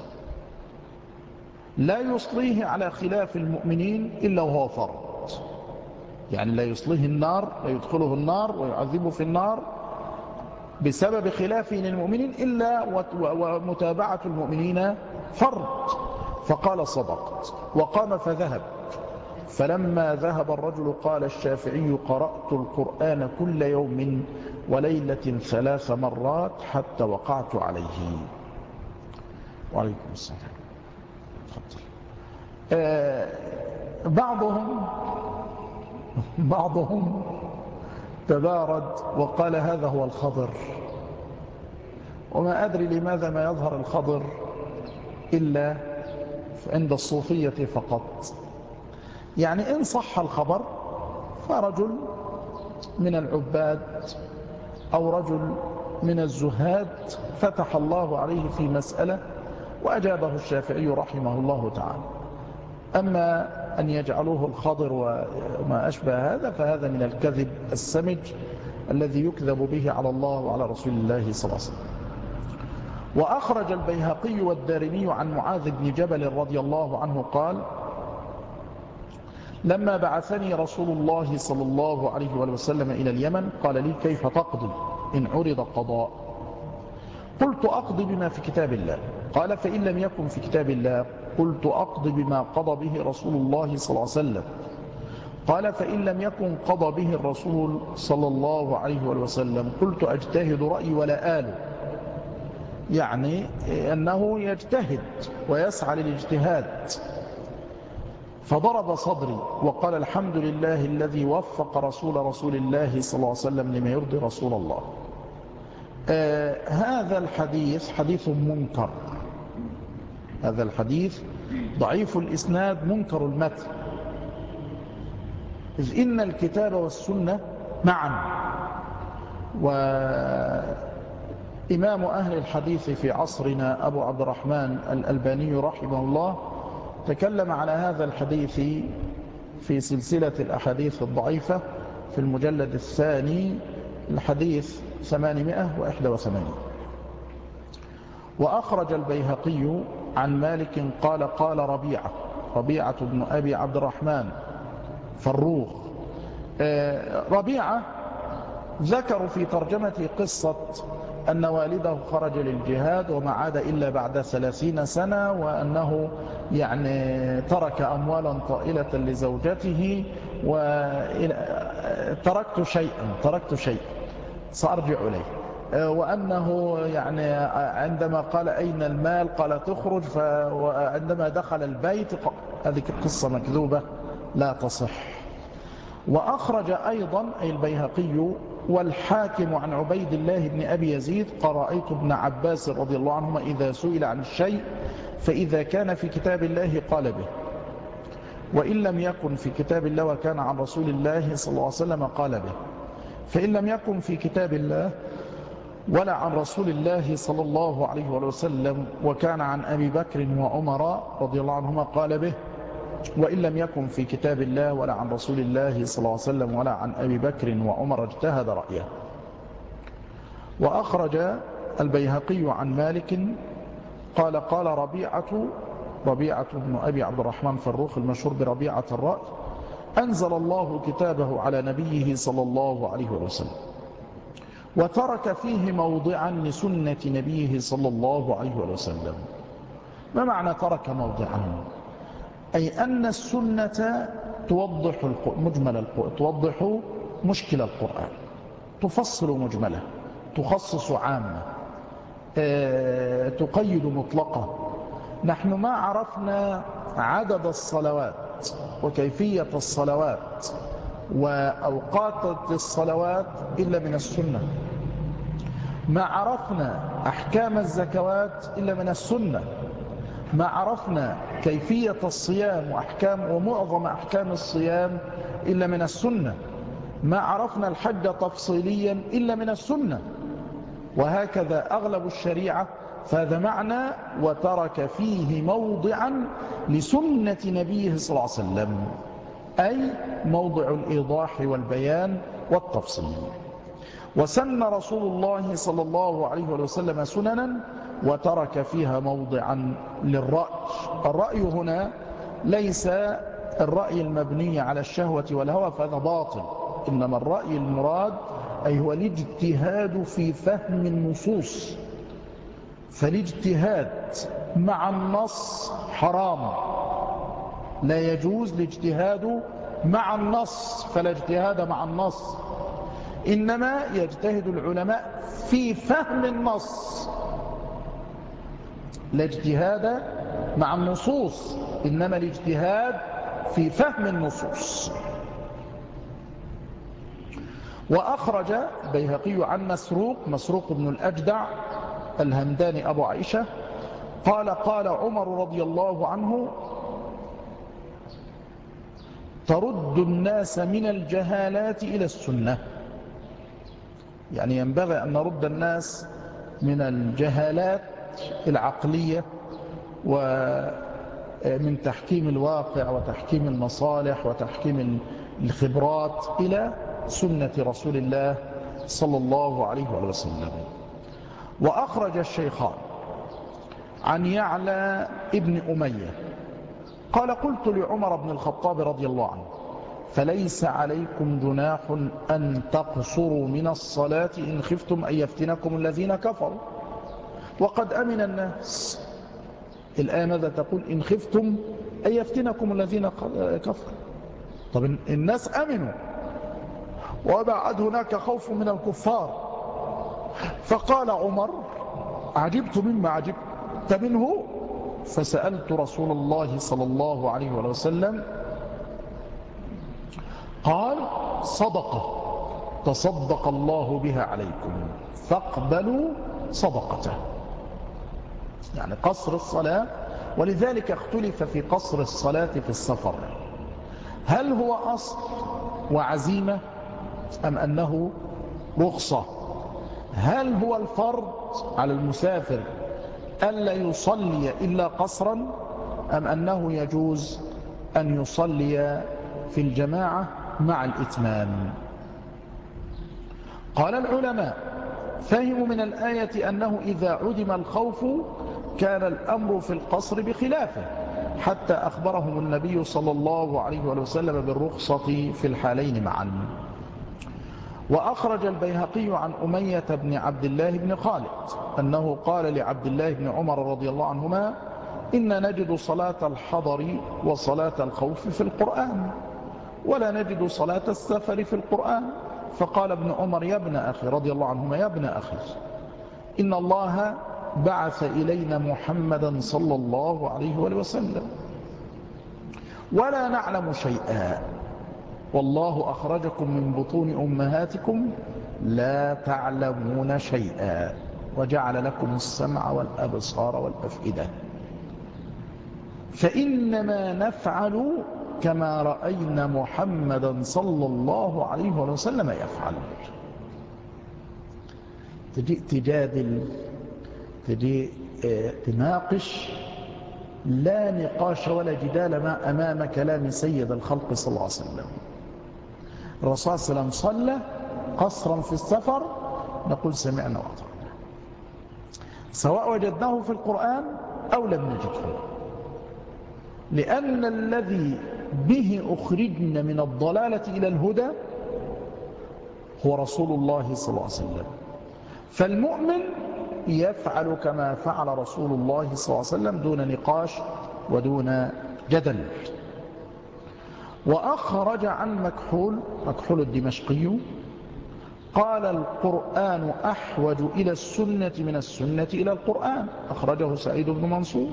لا يصليه على خلاف المؤمنين إلا وهو فرط، يعني لا يصليه النار، لا يدخله النار ويعذبه في النار بسبب خلافه للمؤمنين إلا ومتابعة المؤمنين فرط. فقال صدقت وقام فذهب. فلما ذهب الرجل قال الشافعي قرأت القرآن كل يوم وليلة 3 مرات حتى وقعت عليه. وعليكم السلام. بعضهم تبارد وقال هذا هو الخضر، وما أدري لماذا ما يظهر الخضر إلا عند الصوفية فقط. يعني إن صح الخبر فرجل من العباد أو رجل من الزهاد فتح الله عليه في مسألة وأجابه الشافعي رحمه الله تعالى. أما أن يجعلوه الخضر وما أشبه هذا فهذا من الكذب السمج الذي يكذب به على الله وعلى رسول الله صلى الله عليه وسلم. وأخرج البيهقي والدارمي عن معاذ بن جبل رضي الله عنه قال لما بعثني رسول الله صلى الله عليه وسلم إلى اليمن قال لي كيف تقضي إن عرض قضاء؟ قلت أقضي بما في كتاب الله. قال فإن لم يكن في كتاب الله؟ قلت أقضي بما قضى به رسول الله صلى الله عليه وسلم. قال فإن لم يكن قضى به الرسول صلى الله عليه وسلم؟ قلت أجتهد رأيي ولا آله، يعني أنه يجتهد ويسعى للاجتهاد. فضرب صدري وقال الحمد لله الذي وفق رسول الله صلى الله عليه وسلم لما يرضي رسول الله. هذا الحديث حديث منكر، هذا الحديث ضعيف الإسناد منكر المتن، إذ إن الكتاب والسنة معا. وإمام أهل الحديث في عصرنا أبو عبد الرحمن الألباني رحمه الله تكلم على هذا الحديث في سلسلة الأحاديث الضعيفة في المجلد الثاني الحديث 881. وأخرج البيهقي عن مالك قال قال ربيعة بن أبي عبد الرحمن فروخ. ربيعة ذكروا في ترجمة قصة أن والده خرج للجهاد وما عاد إلا بعد 30 سنة، وأنه يعني ترك أموالا طائلة لزوجته وتركت شيئا سأرجع إليه. وأنه يعني عندما قال أين المال قال تخرج، وعندما دخل البيت هذه قصة مكذوبة لا تصح. وأخرج أيضا أي البيهقي والحاكم عن عبيد الله بن أبي يزيد قال رأيت ابن عباس رضي الله عنهما إذا سئل عن الشيء فإذا كان في كتاب الله قال به، وإن لم يكن في كتاب الله وكان عن رسول الله صلى الله عليه وسلم قال به. فإن لم يكن في كتاب الله ولا عن رسول الله صلى الله عليه وسلم وكان عن أبي بكر وعمر رضي الله عنهما قال به. وإن لم يكن في كتاب الله ولا عن رسول الله صلى الله عليه وسلم ولا عن أبي بكر وعمر اجتهد رأيه. وأخرج البيهقي عن مالك قال قال ربيعة بن أبي عبد الرحمن فروخ المشهور بربيعة الرأي: أنزل الله كتابه على نبيه صلى الله عليه وسلم وترك فيه موضعا لسنة نبيه صلى الله عليه وسلم. ما معنى ترك موضعا؟ أي أن السنة توضح توضح مشكل القرآن، تفصل مجمله، تخصص عامة، تقيد مطلقة. نحن ما عرفنا عدد الصلوات وكيفية الصلوات وأوقات الصلوات إلا من السنة. ما عرفنا أحكام الزكوات إلا من السنة. ما عرفنا كيفية الصيام ومعظم أحكام الصيام إلا من السنة. ما عرفنا الحج تفصيليا إلا من السنة. وهكذا أغلب الشريعة. فهذا معنى وترك فيه موضعا لسنة نبيه صلى الله عليه وسلم، أي موضع الإيضاح والبيان والتفصيل. وسن رسول الله صلى الله عليه وسلم سننا وترك فيها موضعا للرأي. الرأي هنا ليس الرأي المبني على الشهوة والهوى، فهذا باطل. إنما الرأي المراد أي هو الاجتهاد في فهم النصوص. فالاجتهاد مع النص حرام، لا يجوز الاجتهاد مع النص، فلا اجتهاد مع النص. إنما يجتهد العلماء في فهم النص، لا اجتهاد مع النصوص، إنما الاجتهاد في فهم النصوص. وأخرج البيهقي عن مسروق بن الأجدع الهمداني أبو عائشة قال قال عمر رضي الله عنه: ترد الناس من الجهالات إلى السنة. يعني ينبغي أن نرد الناس من الجهالات العقلية ومن تحكيم الواقع وتحكيم المصالح وتحكيم الخبرات إلى سنة رسول الله صلى الله عليه وسلم. وأخرج الشيخان عن يعلى ابن أمية قال قلت لعمر بن الخطاب رضي الله عنه: فليس عليكم جناح أن تقصروا من الصلاة إن خفتم أن يفتنكم الذين كفروا وقد أمن الناس. الآية ماذا تقول؟ إن خفتم أن يفتنكم الذين كفروا. طب الناس أمنوا وبعد هناك خوف من الكفار. فقال عمر: عجبت مما عجبت منه، فسألت رسول الله صلى الله عليه وسلم قال: صدقة تصدق الله بها عليكم فاقبلوا صدقته. يعني قصر الصلاة. ولذلك اختلف في قصر الصلاة في السفر، هل هو أصل وعزيمة أم أنه رخصة؟ هل هو الفرض على المسافر ألا يصلي إلا قصرا أم أنه يجوز أن يصلي في الجماعة مع الإتمام؟ قال العلماء: فهموا من الآية أنه إذا عدم الخوف كان الأمر في القصر بخلافه، حتى أخبرهم النبي صلى الله عليه وسلم بالرخصة في الحالين معا. وأخرج البيهقي عن أمية بن عبد الله بن خالد أنه قال لعبد الله بن عمر رضي الله عنهما: إن نجد صلاة الحضر وصلاة الخوف في القرآن ولا نجد صلاة السفر في القرآن. فقال ابن عمر: يا ابن أخي رضي الله عنهما: يا ابن أخي، إن الله بعث إلينا محمدا صلى الله عليه وسلم ولا نعلم شيئا، والله أخرجكم من بطون أمهاتكم لا تعلمون شيئا وجعل لكم السمع والأبصار والأفئدة، فإنما نفعل كما رأينا محمدا صلى الله عليه وسلم يفعل. تجي تجادل، تجي تناقش، لا نقاش ولا جدال ما أمام كلام سيد الخلق صلى الله عليه وسلم. الرسول صلى الله عليه وسلم صلى قصرا في السفر، نقول سمعنا وأطعنا، سواء وجدناه في القرآن أو لم نجده، لأن الذي به أخرجنا من الضلالة إلى الهدى هو رسول الله صلى الله عليه وسلم. فالمؤمن يفعل كما فعل رسول الله صلى الله عليه وسلم دون نقاش ودون جدل. وأخرج عن مكحول الدمشقي قال: القرآن أحوج إلى السنة من السنة إلى القرآن. أخرجه سعيد بن منصور.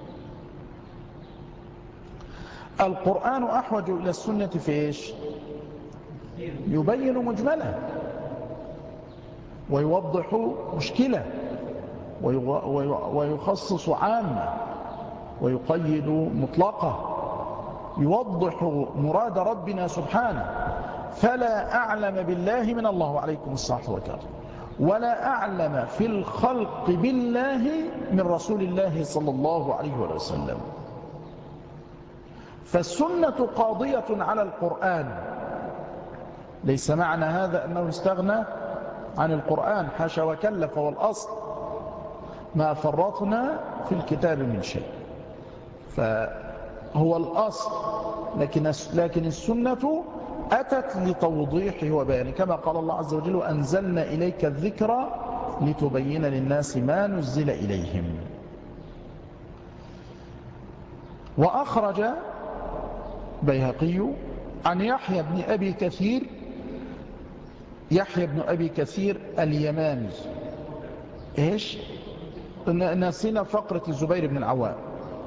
القرآن أحوج إلى السنة في إيش؟ يبين مجملة، ويوضح مشكلة، ويخصص عامة، ويقيد مطلقة، يوضح مراد ربنا سبحانه. فلا أعلم بالله من الله، عليكم الصلاة والسلام، ولا أعلم في الخلق بالله من رسول الله صلى الله عليه وسلم. فالسنة قاضية على القرآن. ليس معنى هذا أنه استغنى عن القرآن، حاشا وكلا، فهو الأصل، ما فرطنا في الكتاب من شيء، فهو الأصل. لكن السنة أتت لتوضيحه وبيانه، كما قال الله عز وجل: وأنزلنا إليك الذكر لتبين للناس ما نزل إليهم. وأخرج بيهقي عن يحيى بن أبي كثير اليمامي. إيش؟ نسينا فقرة الزبير بن العوام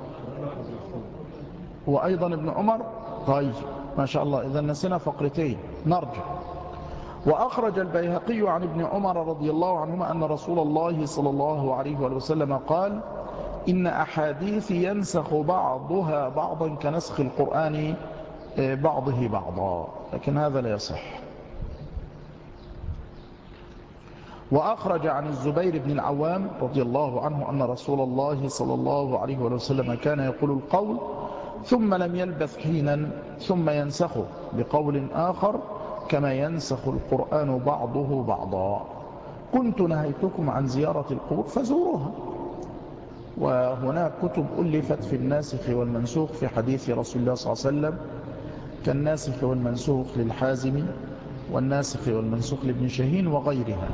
وأيضا ابن عمر. طيب ما شاء الله، إذا نسينا فقرتين، نرجع. وأخرج البيهقي عن ابن عمر رضي الله عنهما أن رسول الله صلى الله عليه وسلم قال: إن أحاديث ينسخ بعضها بعضا كنسخ القرآن بعضه بعضا، لكن هذا لا يصح. وأخرج عن الزبير بن العوام رضي الله عنه أن رسول الله صلى الله عليه وسلم كان يقول القول ثم لم يلبث حينا ثم ينسخه بقول آخر كما ينسخ القرآن بعضه بعضا. كنت نهيتكم عن زيارة القبور فزوروها. وهناك كتب ألفت في الناسخ والمنسوخ في حديث رسول الله صلى الله عليه وسلم، كالناسخ والمنسوخ للحازمي، والناسخ والمنسوخ لابن شاهين وغيرها.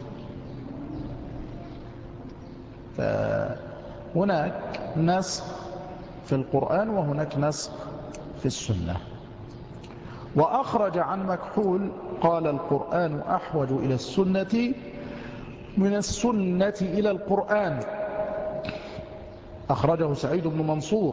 فهناك نسخ في القرآن وهناك نسخ في السنة. وأخرج عن مكحول قال: القرآن أحوج إلى السنة من السنة إلى القرآن. أخرجه سعيد بن منصور.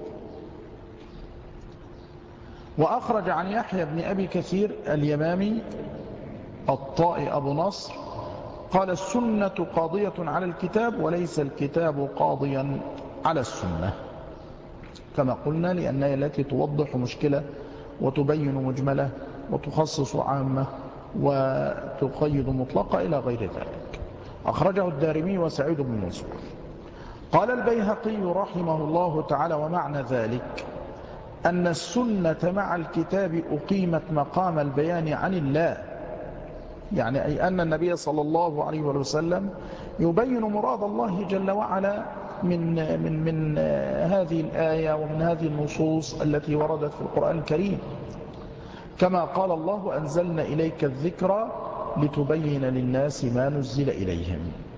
وأخرج عن يحيى بن أبي كثير اليمامي الطائي أبو نصر قال: السنة قاضية على الكتاب وليس الكتاب قاضيا على السنة. كما قلنا، لأنها التي توضح مشكلة وتبين مجملة وتخصص عامة وتقيد مطلقة إلى غير ذلك. أخرجه الدارمي وسعيد بن منصور. قال البيهقي رحمه الله تعالى: ومعنى ذلك أن السنة مع الكتاب أقيمت مقام البيان عن الله، يعني أي أن النبي صلى الله عليه وسلم يبين مراد الله جل وعلا من هذه الآية ومن هذه النصوص التي وردت في القرآن الكريم، كما قال الله: أنزلنا إليك الذكر لتبين للناس ما نزل إليهم.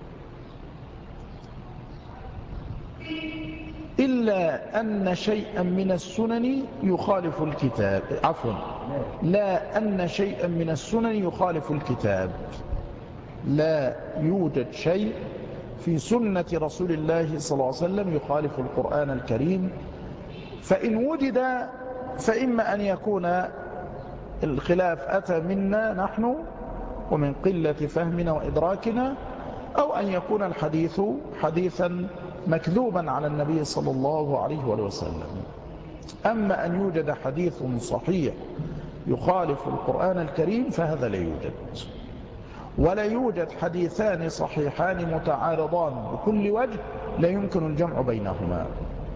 إلا أن شيئا من السنن يخالف الكتاب، لا أن شيئا من السنن يخالف الكتاب. لا يوجد شيء في سنة رسول الله صلى الله عليه وسلم يخالف القرآن الكريم، فإن وجد فإما أن يكون الخلاف أتى منا نحن ومن قلة فهمنا وإدراكنا، أو أن يكون الحديث حديثا مكذوبا على النبي صلى الله عليه وسلم. أما أن يوجد حديث صحيح يخالف القرآن الكريم فهذا لا يوجد، ولا يوجد حديثان صحيحان متعارضان بكل وجه لا يمكن الجمع بينهما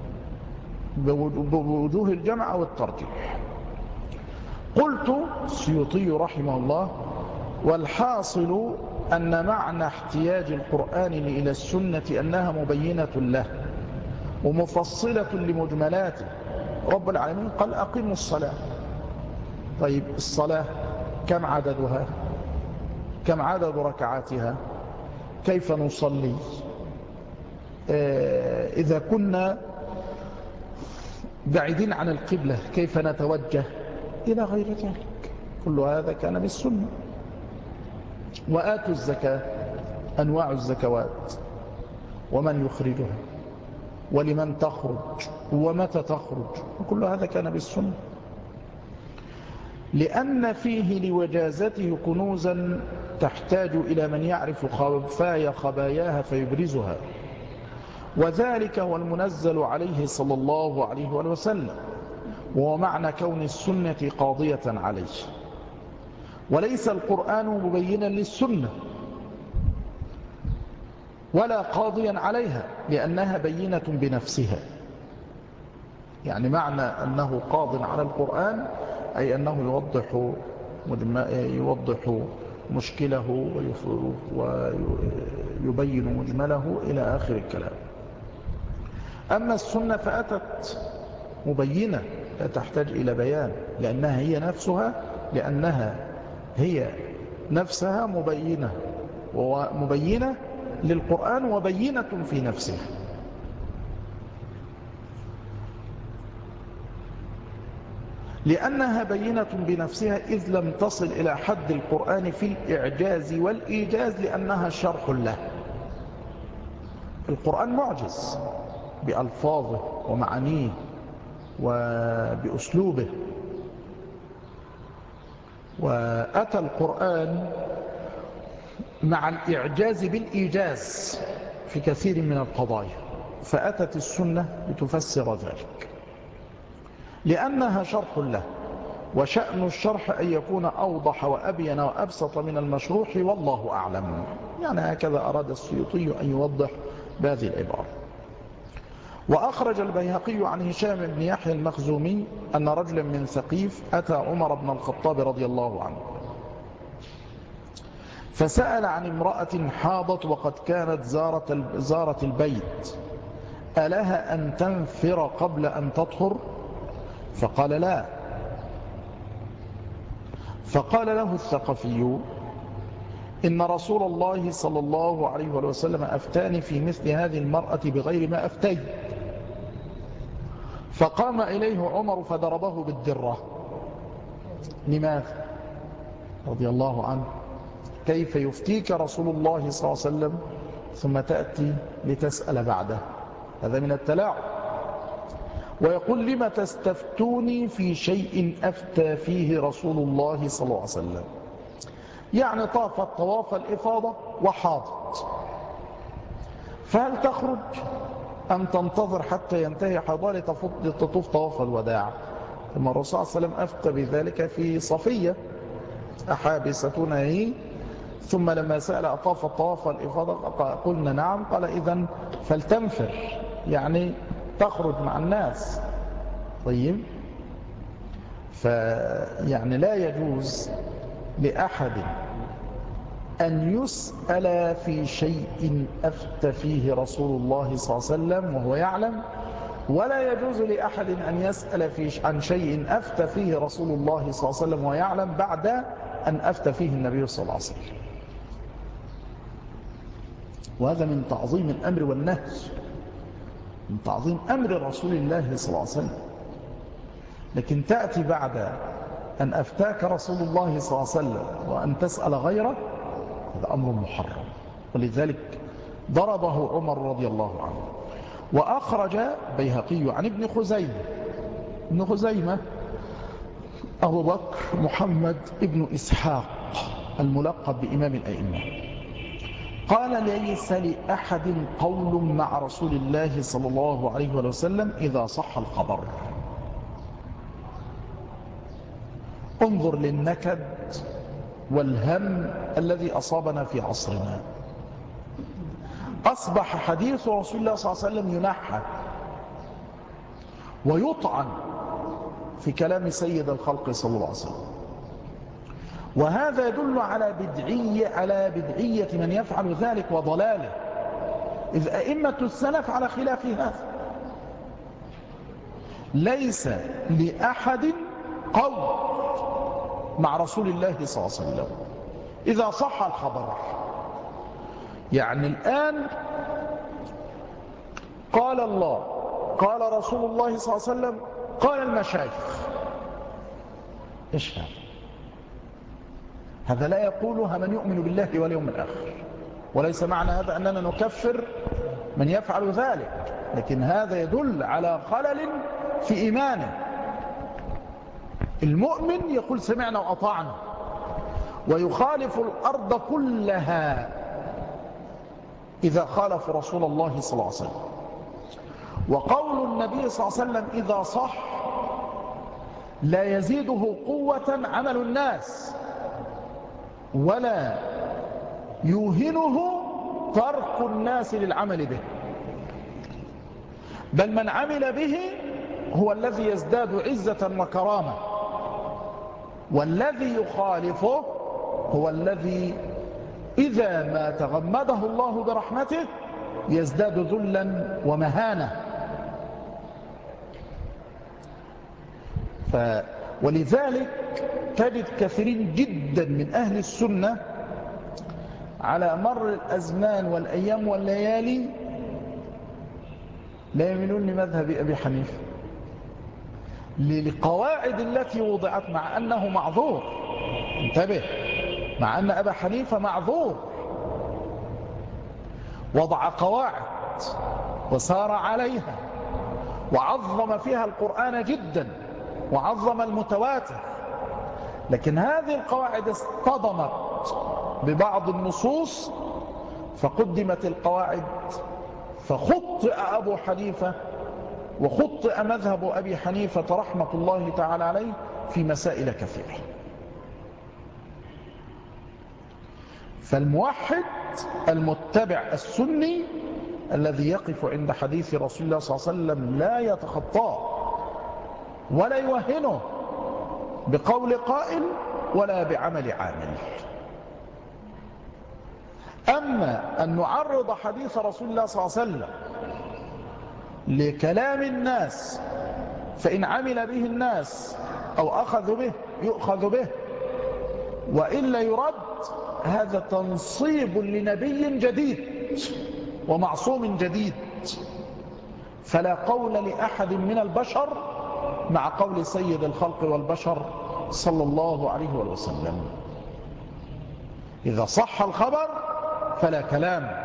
بوجوه الجمع أو الترجيح. قلت السيوطي رحمه الله: والحاصل أن معنى احتياج القرآن إلى السنة أنها مبينة له ومفصلة لمجملاته. رب العالمين قال: أقيموا الصلاة. طيب الصلاة كم عددها؟ كم عدد ركعاتها؟ كيف نصلي؟ إذا كنا بعيدين عن القبلة كيف نتوجه؟ إلى غير ذلك. كل هذا كان بالسنة. وآتوا الزكاة، أنواع الزكوات ومن يخرجها ولمن تخرج ومتى تخرج، وكل هذا كان بالسنة، لأن فيه لوجازته كنوزا تحتاج إلى من يعرف خباياها فيبرزها، وذلك هو المنزل عليه صلى الله عليه وسلم، وهو معنى كون السنة قاضية عليه، وليس القرآن مبينا للسنة ولا قاضيا عليها لأنها بينة بنفسها. يعني معنى أنه قاض على القرآن أي أنه يوضح مشكله ويبين مجمله إلى آخر الكلام. أما السنة فأتت مبينة لا تحتاج إلى بيان لأنها هي نفسها مبينة للقرآن وبينة في نفسها. لأنها بينة بنفسها إذ لم تصل إلى حد القرآن في الإعجاز والإيجاز لأنها شرح له. القرآن معجز بألفاظه ومعانيه وبأسلوبه، وأتى القرآن مع الإعجاز بالإيجاز في كثير من القضايا، فأتت السنة لتفسر ذلك لأنها شرح له، وشأن الشرح أن يكون أوضح وأبين وأبسط من المشروح، والله أعلم. يعني هكذا أراد السيوطي أن يوضح بهذه العبارة. وأخرج البيهقي عن هشام بن يحيى المخزومي أن رجلا من ثقيف أتى عمر بن الخطاب رضي الله عنه فسأل عن امرأة حاضت وقد كانت زارت البيت ألها أن تنفر قبل أن تطهر؟ فقال لا. فقال له الثقفي: إن رسول الله صلى الله عليه وسلم أفتاني في مثل هذه المرأة بغير ما أفتي. فقام إليه عمر فضربه بالدرة. لماذا؟ رضي الله عنه: كيف يفتيك رسول الله صلى الله عليه وسلم ثم تأتي لتسأل بعده؟ هذا من التلاعب. ويقول: لما تستفتوني في شيء أفتى فيه رسول الله صلى الله عليه وسلم؟ يعني طافت طواف الإفاضة وحاضت، فهل تخرج أم تنتظر حتى ينتهي حضارة تطوف طواف الوداع؟ ثم الرسول صلى الله عليه وسلم أفتى بذلك في صفية أحابستنا هي، ثم لما سأل أطاف الطواف الإفاضة قلنا نعم، قال: إذن فلتنفر، يعني تخرج مع الناس. طيب، فيعني لا يجوز لأحد أن يسأل في شيء أفتى فيه رسول الله صلى الله عليه وسلم وهو يعلم، ولا يجوز لأحد أن يسأل عن شيء أفتى فيه رسول الله صلى الله عليه وسلم وهو يعلم بعد أن أفتى فيه النبي صلى الله عليه وسلم. وهذا من تعظيم الأمر والنهي، من تعظيم أمر رسول الله صلى الله عليه وسلم. لكن تأتي بعد أن أفتاك رسول الله صلى الله عليه وسلم وأن تسأل غيره، هذا أمر محرم، ولذلك ضربه عمر رضي الله عنه. وأخرج بيهقي عن ابن خزيمة أبو بكر محمد ابن إسحاق الملقب بإمام الأئمة قال: ليس لأحد قول مع رسول الله صلى الله عليه وسلم إذا صح الخبر. انظر للنكد والهم الذي أصابنا في عصرنا. أصبح حديث رسول الله صلى الله عليه وسلم ينحى ويطعن في كلام سيد الخلق صلى الله عليه وسلم، وهذا يدل على بدعية من يفعل ذلك وضلاله، إذ أئمة السلف على خلاف هذا. ليس لأحد قول مع رسول الله صلى الله عليه وسلم إذا صح الخبر. يعني الآن قال الله، قال رسول الله صلى الله عليه وسلم، قال المشايخ، إيش هذا لا يقولها من يؤمن بالله واليوم الآخر. وليس معنى هذا أننا نكفر من يفعل ذلك، لكن هذا يدل على خلل في إيمانه. المؤمن يقول سمعنا وأطعنا ويخالف الأرض كلها إذا خالف رسول الله صلى الله عليه وسلم. وقول النبي صلى الله عليه وسلم إذا صح لا يزيده قوة عمل الناس ولا يوهنه ترك الناس للعمل به، بل من عمل به هو الذي يزداد عزة وكرامة، والذي يخالفه هو الذي إذا ما تغمده الله برحمته يزداد ذلا ومهانة. ولذلك تجد كثيرين جدا من أهل السنة على مر الأزمان والأيام والليالي لا يميلون لمذهب أبي حنيفة للقواعد التي وضعت، مع أنه معذور. انتبه، مع أن أبا حنيفة معذور، وضع قواعد وسار عليها وعظم فيها القرآن جدا وعظم المتواتر، لكن هذه القواعد اصطدمت ببعض النصوص فقدمت القواعد، فخطئ أبو حنيفة وخطئ مذهب أبي حنيفة رحمة الله تعالى عليه في مسائل كثيرة. فالموحد المتبع السني الذي يقف عند حديث رسول الله صلى الله عليه وسلم لا يتخطاه ولا يوهنه بقول قائل ولا بعمل عامل. أما أن نعرض حديث رسول الله صلى الله عليه وسلم لكلام الناس فإن عمل به الناس أو أخذوا به يؤخذ به وإلا يرد، هذا تنصيب لنبي جديد ومعصوم جديد، فلا قول لأحد من البشر مع قول سيد الخلق والبشر صلى الله عليه وسلم. إذا صح الخبر فلا كلام،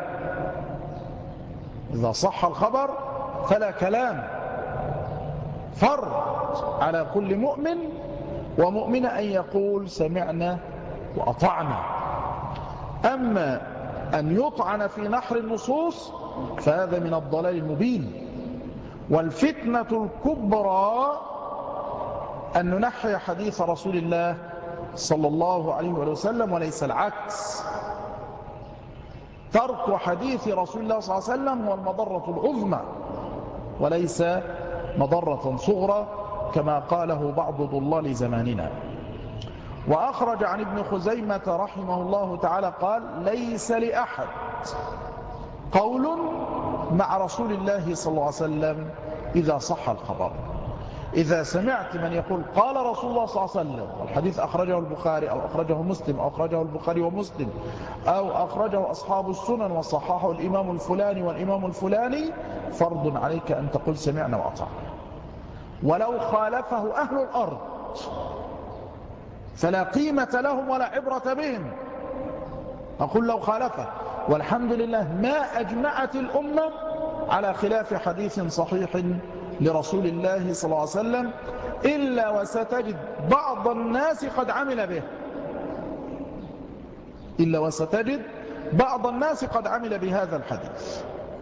إذا صح الخبر فلا كلام. فرض على كل مؤمن ومؤمنة أن يقول سمعنا وأطعنا. أما أن يطعن في نحر النصوص فهذا من الضلال المبين. والفتنة الكبرى أن ننحي حديث رسول الله صلى الله عليه وسلم وليس العكس. ترك حديث رسول الله صلى الله عليه وسلم هو المضرة العظمى وليس مضرة صغرى كما قاله بعض ضلال زماننا. وأخرج عن ابن خزيمة رحمه الله تعالى قال ليس لأحد قول مع رسول الله صلى الله عليه وسلم إذا صح الخبر. إذا سمعت من يقول قال رسول الله صلى الله عليه وسلم والحديث أخرجه البخاري أو أخرجه مسلم أو أخرجه البخاري ومسلم أو أخرجه أصحاب السنن وصححه الإمام الفلاني والإمام الفلاني، فرض عليك أن تقول سمعنا وأطعنا ولو خالفه أهل الأرض، فلا قيمة لهم ولا عبرة بهم. أقول لو خالفه، والحمد لله ما أجمعت الأمة على خلاف حديث صحيح لرسول الله صلى الله عليه وسلم إلا وستجد بعض الناس قد عمل به، إلا وستجد بعض الناس قد عمل بهذا الحديث.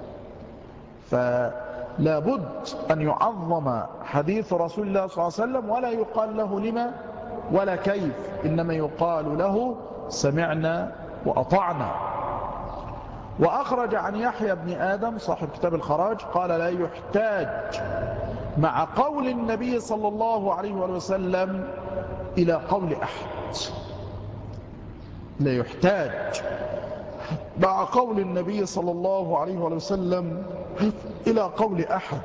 فلا بد أن يعظم حديث رسول الله صلى الله عليه وسلم ولا يقال له لما ولا كيف، إنما يقال له سمعنا وأطعنا. وأخرج عن يحيى بن آدم صاحب كتاب الخراج قال لا يحتاج مع قول النبي صلى الله عليه وسلم إلى قول أحد. لا يحتاج مع قول النبي صلى الله عليه وسلم إلى قول أحد،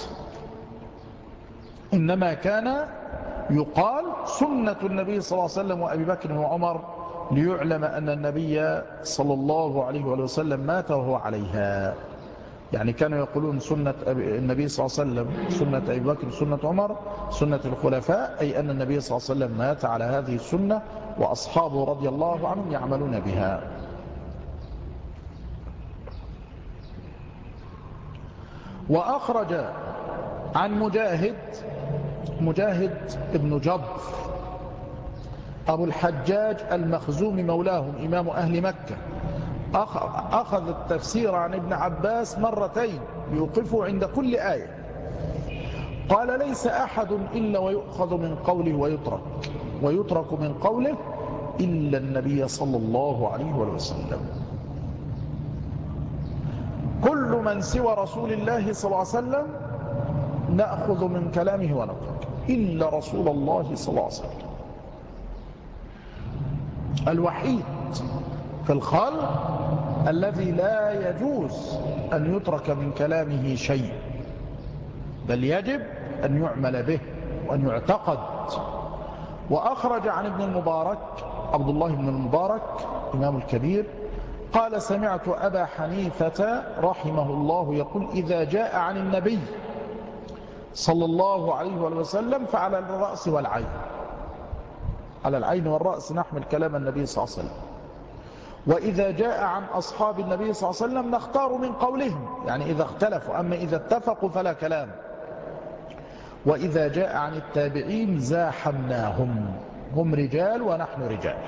إنما كان يقال سنة النبي صلى الله عليه وسلم وأبي بكر وعمر، ليعلم أن النبي صلى الله عليه وسلم مات وهو عليها. يعني كانوا يقولون سنة النبي صلى الله عليه وسلم، سنة أبي بكر، سنة عمر، سنة الخلفاء، أي أن النبي صلى الله عليه وسلم مات على هذه السنة وأصحابه رضي الله عنهم يعملون بها. وأخرج عن مجاهد ابن جبر أبو الحجاج المخزومي مولاهم إمام أهل مكة، أخذ التفسير عن ابن عباس مرتين يوقفه عند كل آية. قال ليس أحد إلا ويؤخذ من قوله ويترك من قوله إلا النبي صلى الله عليه وسلم. كل من سوى رسول الله صلى الله عليه وسلم نأخذ من كلامه ونترك إلا رسول الله صلى الله عليه وسلم، الوحيد في الخلق الذي لا يجوز أن يترك من كلامه شيء، بل يجب أن يعمل به وأن يعتقد. وأخرج عن ابن المبارك عبد الله بن المبارك إمام الكبير قال سمعت أبا حنيفة رحمه الله يقول إذا جاء عن النبي صلى الله عليه وسلم فعلى الرأس والعين، على العين والرأس نحمل كلام النبي صلى الله عليه وسلم. وإذا جاء عن أصحاب النبي صلى الله عليه وسلم نختار من قولهم، يعني إذا اختلفوا، أما إذا اتفقوا فلا كلام. وإذا جاء عن التابعين زاحمناهم، هم رجال ونحن رجال.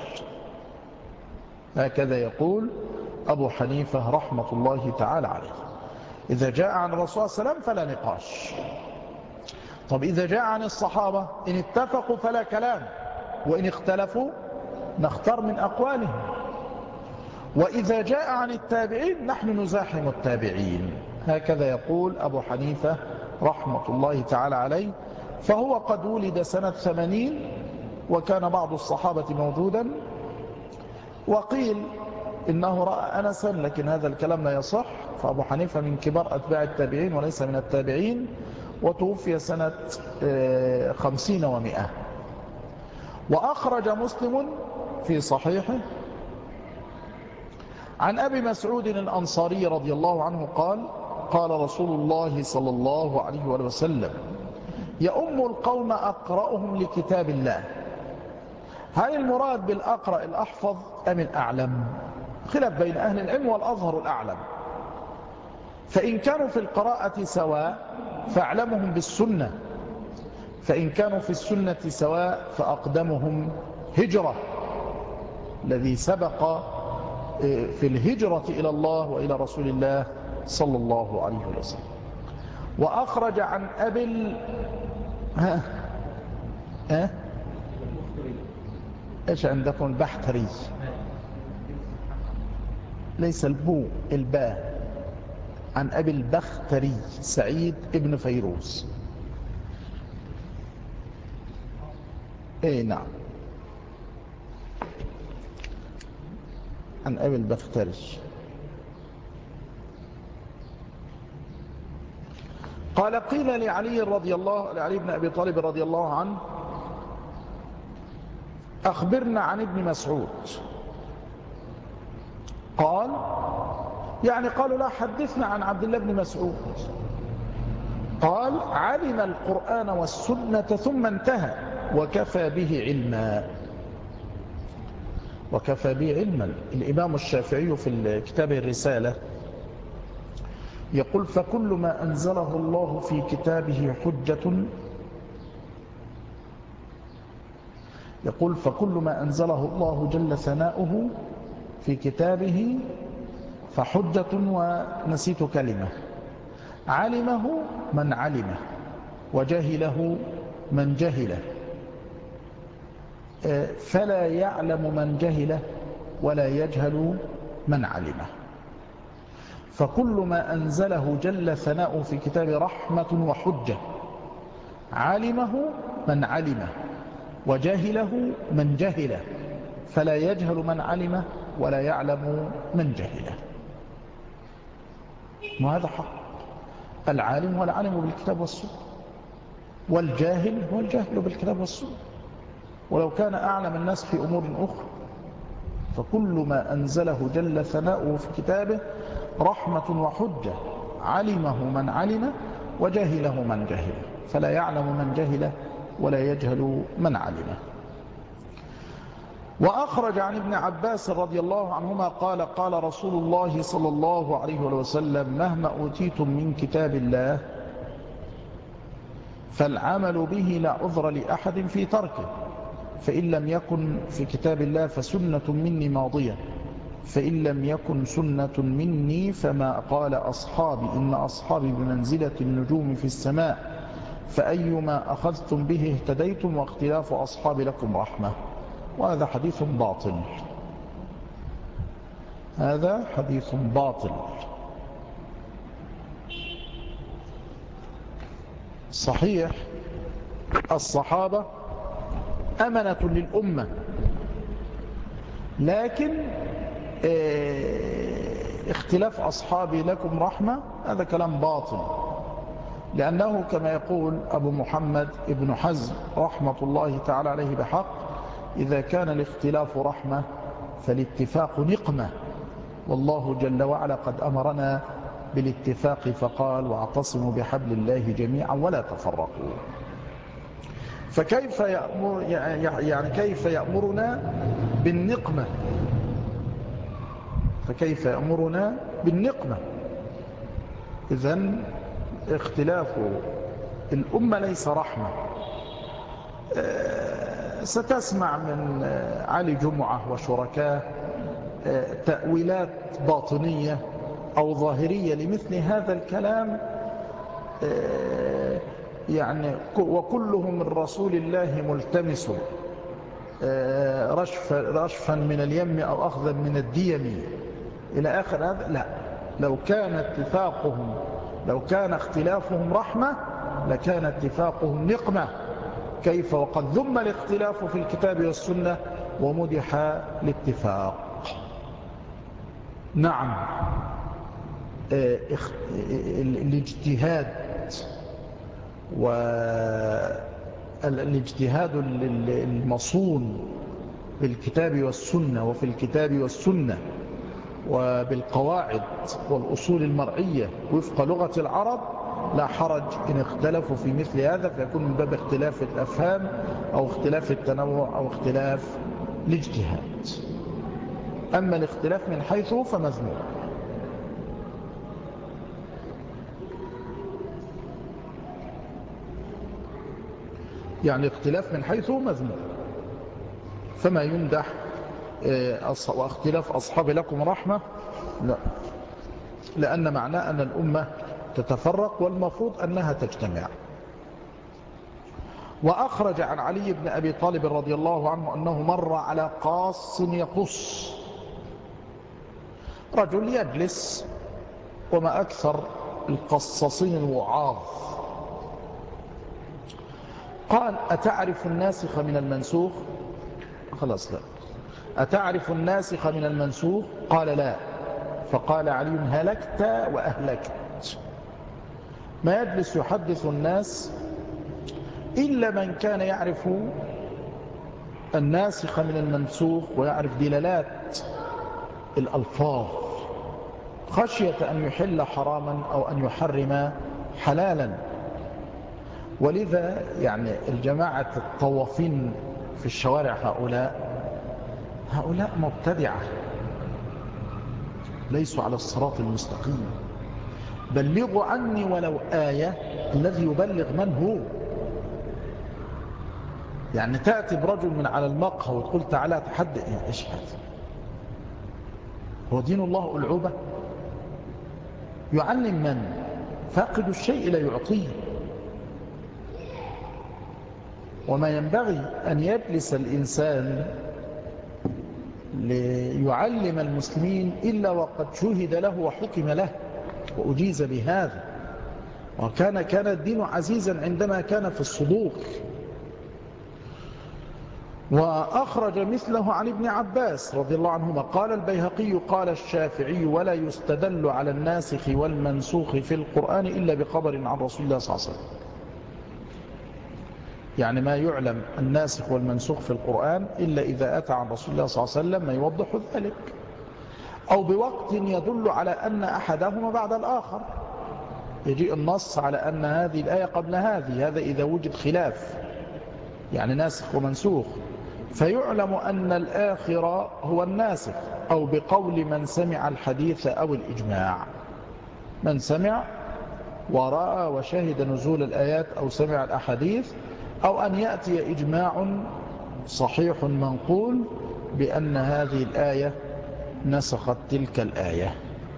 هكذا يقول أبو حنيفة رحمة الله تعالى عليه. إذا جاء عن الرسول صلى الله عليه وسلم فلا نقاش. طب إذا جاء عن الصحابة إن اتفقوا فلا كلام، وإن اختلفوا نختار من أقوالهم. وإذا جاء عن التابعين نحن نزاحم التابعين. هكذا يقول أبو حنيفة رحمة الله تعالى عليه. فهو قد ولد سنة 80، وكان بعض الصحابة موجودا، وقيل إنه رأى أنسا، لكن هذا الكلام لا يصح. فأبو حنيفة من كبار أتباع التابعين وليس من التابعين، وتوفي سنة 50 و100. وأخرج مسلم في صحيحه عن أبي مسعود الأنصاري رضي الله عنه قال قال رسول الله صلى الله عليه وسلم يؤم القوم أقرأهم لكتاب الله. هل المراد بالأقرأ الأحفظ أم الأعلم؟ خلاف بين أهل العلم، والأظهر الأعلم. فإن كانوا في القراءة سواء فأعلمهم بالسنة، فإن كانوا في السنة سواء فأقدمهم هجرة، الذي سبق في الهجرة إلى الله وإلى رسول الله صلى الله عليه وسلم. وأخرج عن أبي إيش عندكم؟ البحتري، ليس البو، الباء. عن أبي البختري سعيد ابن فيروز. نعم، عن أبي البختري. قال قيل لعلي بن أبي طالب رضي الله عنه أخبرنا عن ابن مسعود. قال يعني قالوا لا، حدثنا عن عبد الله بن مسعود. قال علم القرآن والسنة ثم انتهى وكفى به علما. وكفى به علما. الإمام الشافعي في كتابه الرسالة يقول فكل ما أنزله الله في كتابه حجة، يقول فكل ما أنزله الله جل ثناؤه في كتابه فحجة، ونسيت كلمة، علمه من علمه وجهله من جهله. فلا يعلم من جهله ولا يجهل من علمه. فكل ما أنزله جل ثناؤه في كتاب رحمة وحجة، علمه من علمه وجهله من جهله، فلا يجهل من علمه ولا يعلم من جهله. وهذا حق. العالم هو العالم بالكتاب والسنة، والجاهل هو الجاهل بالكتاب والسنة، ولو كان أعلم الناس في أمور أخرى. فكل ما أنزله جل ثناؤه في كتابه رحمة وحجة، علمه من علم وجهله من جهل، فلا يعلم من جهل ولا يجهل من علمه. وأخرج عن ابن عباس رضي الله عنهما قال قال رسول الله صلى الله عليه وسلم: مهما أوتيتم من كتاب الله فالعمل به لا عذر لأحد في تركه، فإن لم يكن في كتاب الله فسنة مني ماضية، فإن لم يكن سنة مني فما قال أصحابي إن أصحابي بمنزلة النجوم في السماء، فأيما أخذتم به اهتديتم، واختلاف أصحابي لكم رحمة. وهذا حديث باطل، هذا حديث باطل. صحيح الصحابة أمنة للأمة، لكن اختلاف أصحابي لكم رحمة هذا كلام باطل، لأنه كما يقول أبو محمد ابن حزم رحمة الله تعالى عليه بحق: إذا كان الاختلاف رحمة فالاتفاق نقمة، والله جل وعلا قد أمرنا بالاتفاق فقال: واعتصموا بحبل الله جميعا ولا تفرقوا. فكيف كيف يأمرنا بالنقمة؟ فكيف يأمرنا بالنقمة؟ إذن اختلاف الأمة ليس رحمة. ستسمع من علي جمعة وشركاه تأويلات باطنية أو ظاهرية لمثل هذا الكلام، يعني وكلهم من رسول الله ملتمس رشفا من اليم أو أخذا من الديم إلى آخر هذا. لا، لو كان اختلافهم رحمة لكان اتفاقهم نقمة. كيف وقد ذم الاختلاف في الكتاب والسنة ومدح الاتفاق؟ نعم، الاجتهاد المصون بالكتاب والسنة وفي الكتاب والسنة وبالقواعد والأصول المرعية وفق لغة العرب لا حرج إن اختلفوا في مثل هذا، فيكون من باب اختلاف الأفهام أو اختلاف التنوع أو اختلاف الاجتهاد. أما الاختلاف من حيث فمذموم. يعني اختلاف من حيث مذموم، فما يمدح. واختلاف أصحاب لكم رحمة، لا، لأن معناه أن الأمة تتفرق والمفروض أنها تجتمع. وأخرج عن علي بن أبي طالب رضي الله عنه أنه مر على قاص يقص، رجل يجلس، وما أكثر القصاصين الوعاظ. قال: أتعرف الناسخ من المنسوخ؟ خلاص لا. أتعرف الناسخ من المنسوخ؟ قال: لا. فقال علي: هلكت وأهلكت. ما يجلس يحدث الناس إلا من كان يعرف الناسخ من المنسوخ ويعرف دلالات الألفاظ، خشية أن يحل حراما أو أن يحرم حلالا. ولذا يعني الجماعة الطوافين في الشوارع هؤلاء مبتدعة، ليسوا على الصراط المستقيم. بلغوا عني ولو آية، الذي يبلغ من هو؟ يعني تأتي برجل من على المقهى وتقول تعالى تحدث، يعني إيش هذا؟ هو دين الله ألعوبة؟ يعلم من؟ فاقد الشيء لا يعطيه. وما ينبغي أن يجلس الإنسان ليعلم المسلمين إلا وقد شهد له وحكم له وأجيز بهذا. كان الدين عزيزا عندما كان في الصدور. وأخرج مثله عن ابن عباس رضي الله عنهما قال البيهقي قال الشافعي ولا يستدل على الناسخ والمنسوخ في القرآن إلا بخبر عن رسول الله صلى الله عليه وسلم. يعني ما يعلم الناسخ والمنسوخ في القرآن إلا إذا أتى عن رسول الله صلى الله عليه وسلم ما يوضح ذلك، أو بوقت يدل على أن أحدهما بعد الآخر، يجيء النص على أن هذه الآية قبل هذه، هذا إذا وجد خلاف يعني ناسخ ومنسوخ، فيعلم أن الآخر هو الناسخ، أو بقول من سمع الحديث أو الإجماع، من سمع ورأى وشهد نزول الآيات أو سمع الأحاديث، أو أن يأتي إجماع صحيح منقول بأن هذه الآية نسخت تلك الآية.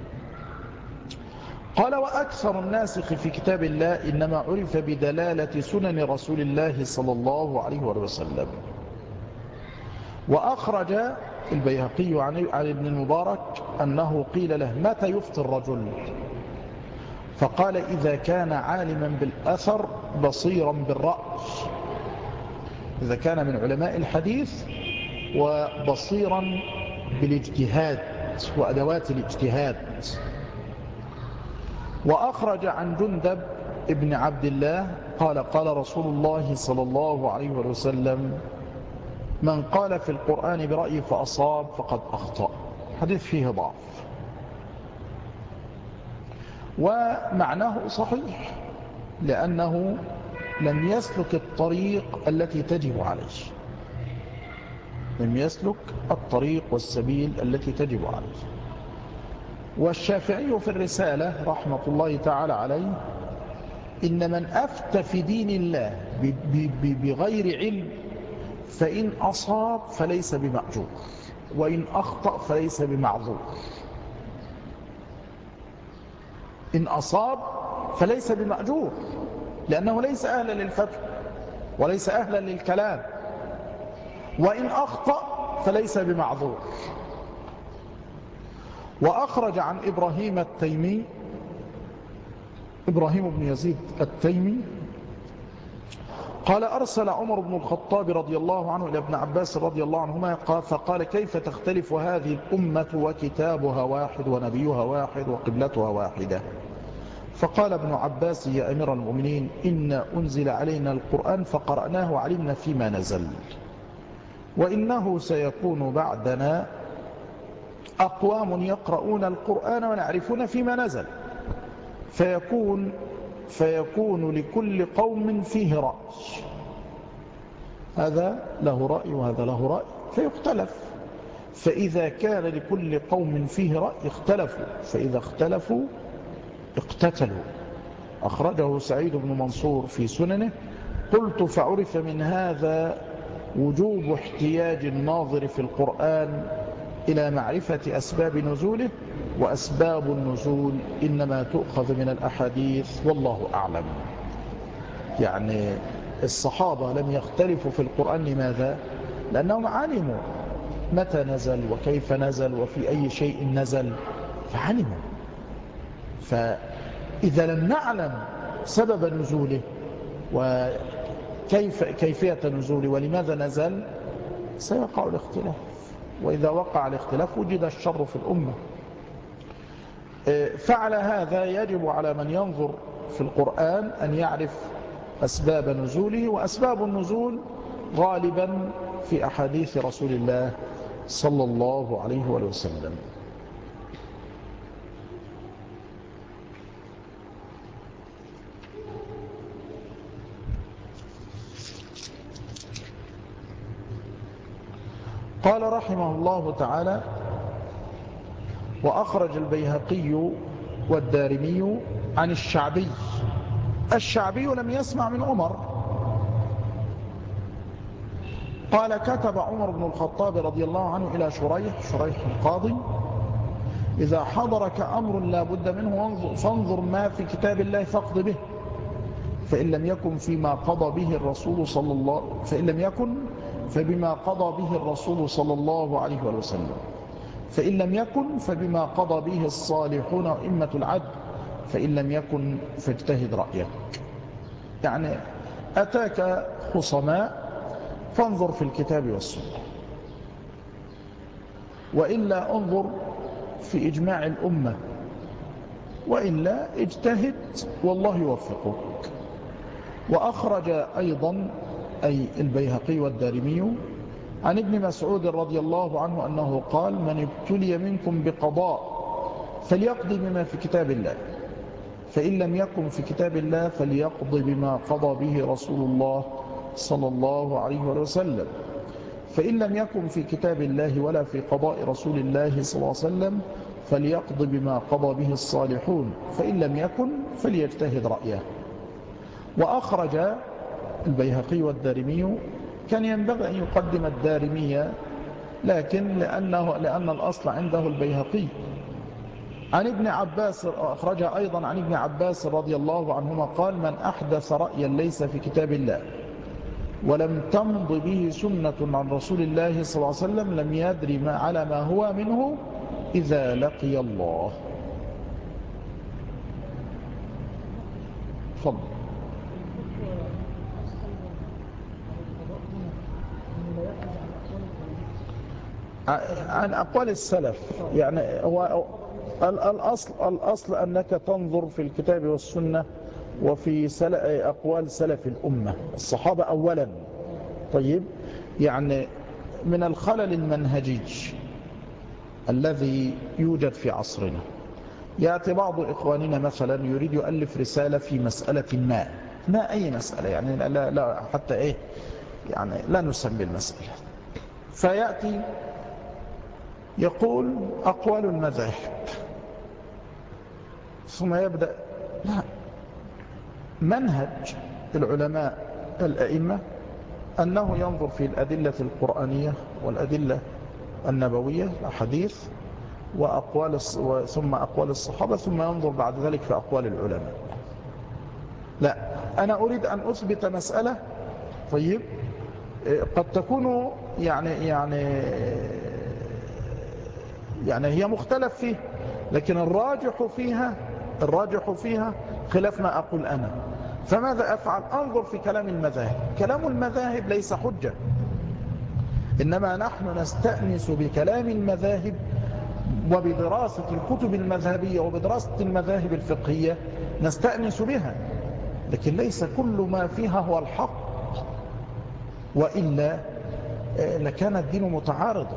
قال وأكثر الناسخ في كتاب الله إنما عرف بدلالة سنن رسول الله صلى الله عليه وسلم. وأخرج البيهقي عن ابن المبارك أنه قيل له متى يفطر الرجل؟ فقال إذا كان عالما بالأثر بصيرا بالرأي، إذا كان من علماء الحديث وبصيرا بالاجتهاد وأدوات الاجتهاد. وأخرج عن جندب ابن عبد الله قال قال رسول الله صلى الله عليه وسلم من قال في القرآن برأيه فأصاب فقد أخطأ. حديث فيه ضعف ومعناه صحيح، لأنه لم يسلك الطريق التي تجب عليه، لم يسلك الطريق والسبيل التي تجب عليه. والشافعي في الرسالة رحمة الله تعالى عليه إن من أفتى في دين الله بغير علم فإن أصاب فليس بمأجور، وإن أخطأ فليس بمعذور. إن أصاب فليس بمأجور لأنه ليس أهلا للفتوى وليس أهلا للكلام، وإن أخطأ فليس بمعذور. وأخرج عن إبراهيم التيمي، إبراهيم بن يزيد التيمي قال أرسل عمر بن الخطاب رضي الله عنه إلى ابن عباس رضي الله عنهما فقال كيف تختلف هذه الأمة وكتابها واحد ونبيها واحد وقبلتها واحدة؟ فقال ابن عباس يا أمير المؤمنين إن أنزل علينا القرآن فقرأناه وعلمنا فيما نزل، وإنه سيكون بعدنا أقوام يقرؤون القرآن ونعرفون فيما نزل، فيكون لكل قوم فيه رأي، هذا له رأي وهذا له رأي فيختلف، فإذا كان لكل قوم فيه رأي اختلفوا، فإذا اختلفوا اقتتلوا. أخرجه سعيد بن منصور في سننه. قلت فعرف من هذا وجوب احتياج الناظر في القرآن إلى معرفة أسباب نزوله، وأسباب النزول إنما تؤخذ من الأحاديث والله أعلم. يعني الصحابة لم يختلفوا في القرآن، لماذا؟ لأنهم علموا متى نزل وكيف نزل وفي أي شيء نزل فعلموا. فإذا لم نعلم سبب نزوله وكيفية نزوله ولماذا نزل سيقع الاختلاف، وإذا وقع الاختلاف وجد الشر في الأمة. فعلى هذا يجب على من ينظر في القرآن أن يعرف أسباب نزوله، وأسباب النزول غالبا في أحاديث رسول الله صلى الله عليه وسلم. قال رحمه الله تعالى وأخرج البيهقي والدارمي عن الشعبي. الشعبي لم يسمع من عمر قال كتب عمر بن الخطاب رضي الله عنه إلى شريح القاضي إذا حضرك أمر لا بد منه فانظر ما في كتاب الله فاقض به، فإن لم يكن فيما قضى به الرسول صلى الله فإن لم يكن فبما قضى به الرسول صلى الله عليه وسلم، فإن لم يكن فبما قضى به الصالحون وإمة العدل، فإن لم يكن فاجتهد رأيك. يعني أتاك خصماء فانظر في الكتاب والسنة، وإلا انظر في إجماع الأمة، وإلا اجتهد والله يوفقك. وأخرج أيضا أي البيهقي والدارمي عن ابن مسعود رضي الله عنه أنه قال: من ابتلي منكم بقضاء فليقضي بما في كتاب الله، فإن لم يكن في كتاب الله فليقضي بما قضى به رسول الله صلى الله عليه وسلم، فإن لم يكن في كتاب الله ولا في قضاء رسول الله صلى الله عليه وسلم فليقضي بما قضى به الصالحون، فإن لم يكن فليجتهد رأيه. وأخرج البيهقي والدارمي، كان ينبغي أن يقدم الدارمية، لكن لأن الأصل عنده البيهقي، عن ابن عباس، أخرج أيضا عن ابن عباس رضي الله عنهما قال: من أحدث رأيا ليس في كتاب الله ولم تمض به سنة عن رسول الله صلى الله عليه وسلم لم يدري ما على ما هو منه إذا لقي الله. فضل عن أقوال السلف، يعني هو الأصل أنك تنظر في الكتاب والسنة وفي أقوال سلف الأمة الصحابة أولا. طيب، يعني من الخلل المنهجي الذي يوجد في عصرنا، يأتي بعض إخواننا مثلا يريد يؤلف رسالة في مسألة ما أي مسألة، يعني لا حتى إيه، يعني لا نسمي المسألة، فيأتي يقول أقوال المذاهب، ثم يبدأ. لا، منهج العلماء الأئمة أنه ينظر في الأدلة القرآنية والأدلة النبوية الحديث ثم أقوال الصحابة، ثم ينظر بعد ذلك في أقوال العلماء. لا، أنا أريد أن أثبت مسألة، طيب، قد تكون يعني هي مختلف فيه، لكن الراجح فيها خلاف ما أقول أنا. فماذا أفعل؟ أنظر في كلام المذاهب. كلام المذاهب ليس حجة، إنما نحن نستأنس بكلام المذاهب وبدراسة الكتب المذهبية وبدراسة المذاهب الفقهية، نستأنس بها، لكن ليس كل ما فيها هو الحق، وإلا لكان الدين متعارضا.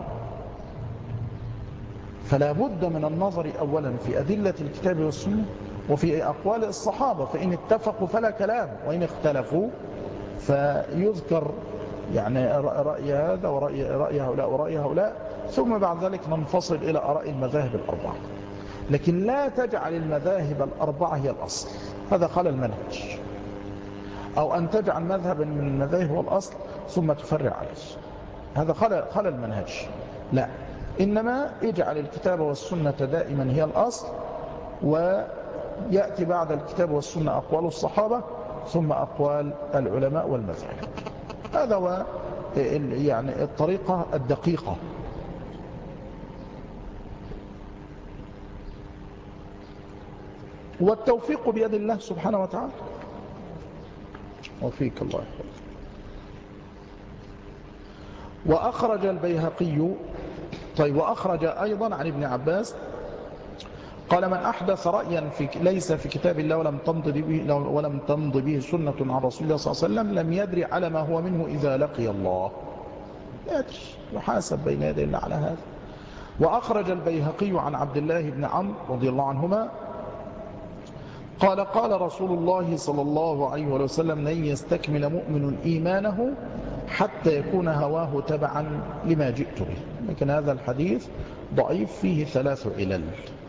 فلا بد من النظر أولا في أدلة الكتاب والسنة وفي أقوال الصحابة، فإن اتفقوا فلا كلام، وإن اختلفوا فيذكر يعني رأي هذا ورأي هؤلاء ورأي هؤلاء، ثم بعد ذلك ننفصل إلى آراء المذاهب الأربعة. لكن لا تجعل المذاهب الأربعة هي الأصل، هذا خلل المنهج، أو أن تجعل مذهبا من المذاهب هو الأصل ثم تفرع عليه، هذا خلل المنهج. لا، إنما اجعل الكتاب والسنة دائما هي الأصل، ويأتي بعد الكتاب والسنة أقوال الصحابة ثم أقوال العلماء والمذاهب. هذا هو يعني الطريقة الدقيقة. والتوفيق بيد الله سبحانه وتعالى. وفيك الله يحفظك. وأخرج البيهقي، طيب، وأخرج أيضا عن ابن عباس قال: من أحدث رأيا ليس في كتاب الله ولم تمض به سنة عن رسول الله صلى الله عليه وسلم لم يدري على ما هو منه إذا لقي الله. يحاسب بين يدي الله على هذا. وأخرج البيهقي عن عبد الله بن عمرو رضي الله عنهما قال: قال رسول الله صلى الله عليه وسلم: لن يستكمل مؤمن إيمانه حتى يكون هواه تبعا لما جئت به. لكن هذا الحديث ضعيف، فيه 3 علل.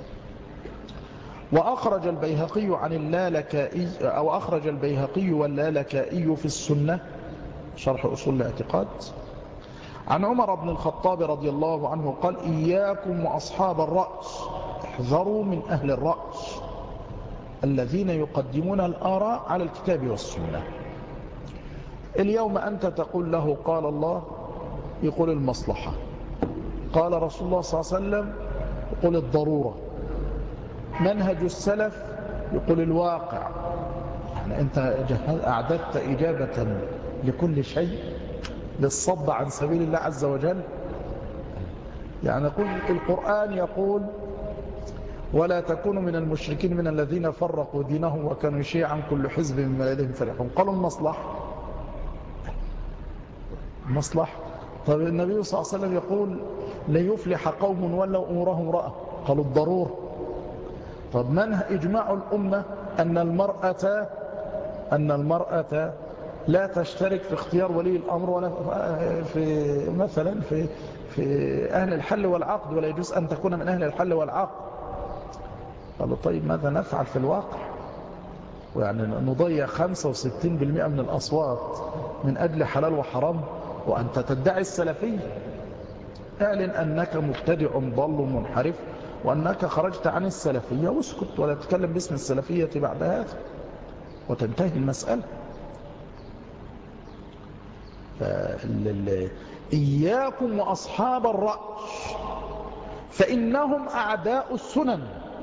وأخرج البيهقي عن اللالكائي، أو أخرج البيهقي واللالكائي في السنة شرح أصول الاعتقاد عن عمر بن الخطاب رضي الله عنه قال: إياكم وأصحاب الرأس، احذروا من أهل الرأس. الذين يقدمون الآراء على الكتاب والسنة. اليوم أنت تقول له قال الله، يقول المصلحة، قال رسول الله صلى الله عليه وسلم، يقول الضرورة، منهج السلف، يقول الواقع. يعني أنت أعددت إجابة لكل شيء للصد عن سبيل الله عز وجل. يعني القرآن يقول ولا تكونوا من المشركين من الذين فرقوا دينهم وكانوا شيعا كل حزب بما لديهم فرحون. قالوا المصلحة. طيب النبي صلى الله عليه وسلم يقول لن يفلح قوم ولوا أمورهم رأى، قالوا الضرورة. طب من إجماع الأمة أن المرأة لا تشترك في اختيار ولي الأمر ولا في مثلا في أهل الحل والعقد، ولا يجوز أن تكون من أهل الحل والعقد. قالوا طيب ماذا نفعل في الواقع؟ ويعني نضيع 65% من الأصوات من أجل حلال وحرام وأنت تدعي السلفية. اعلن أنك مبتدع ضل منحرف وأنك خرجت عن السلفية واسكت ولا تتكلم باسم السلفية بعد هذا وتنتهي المسألة. إياكم وأصحاب الرأي فإنهم أعداء السنن،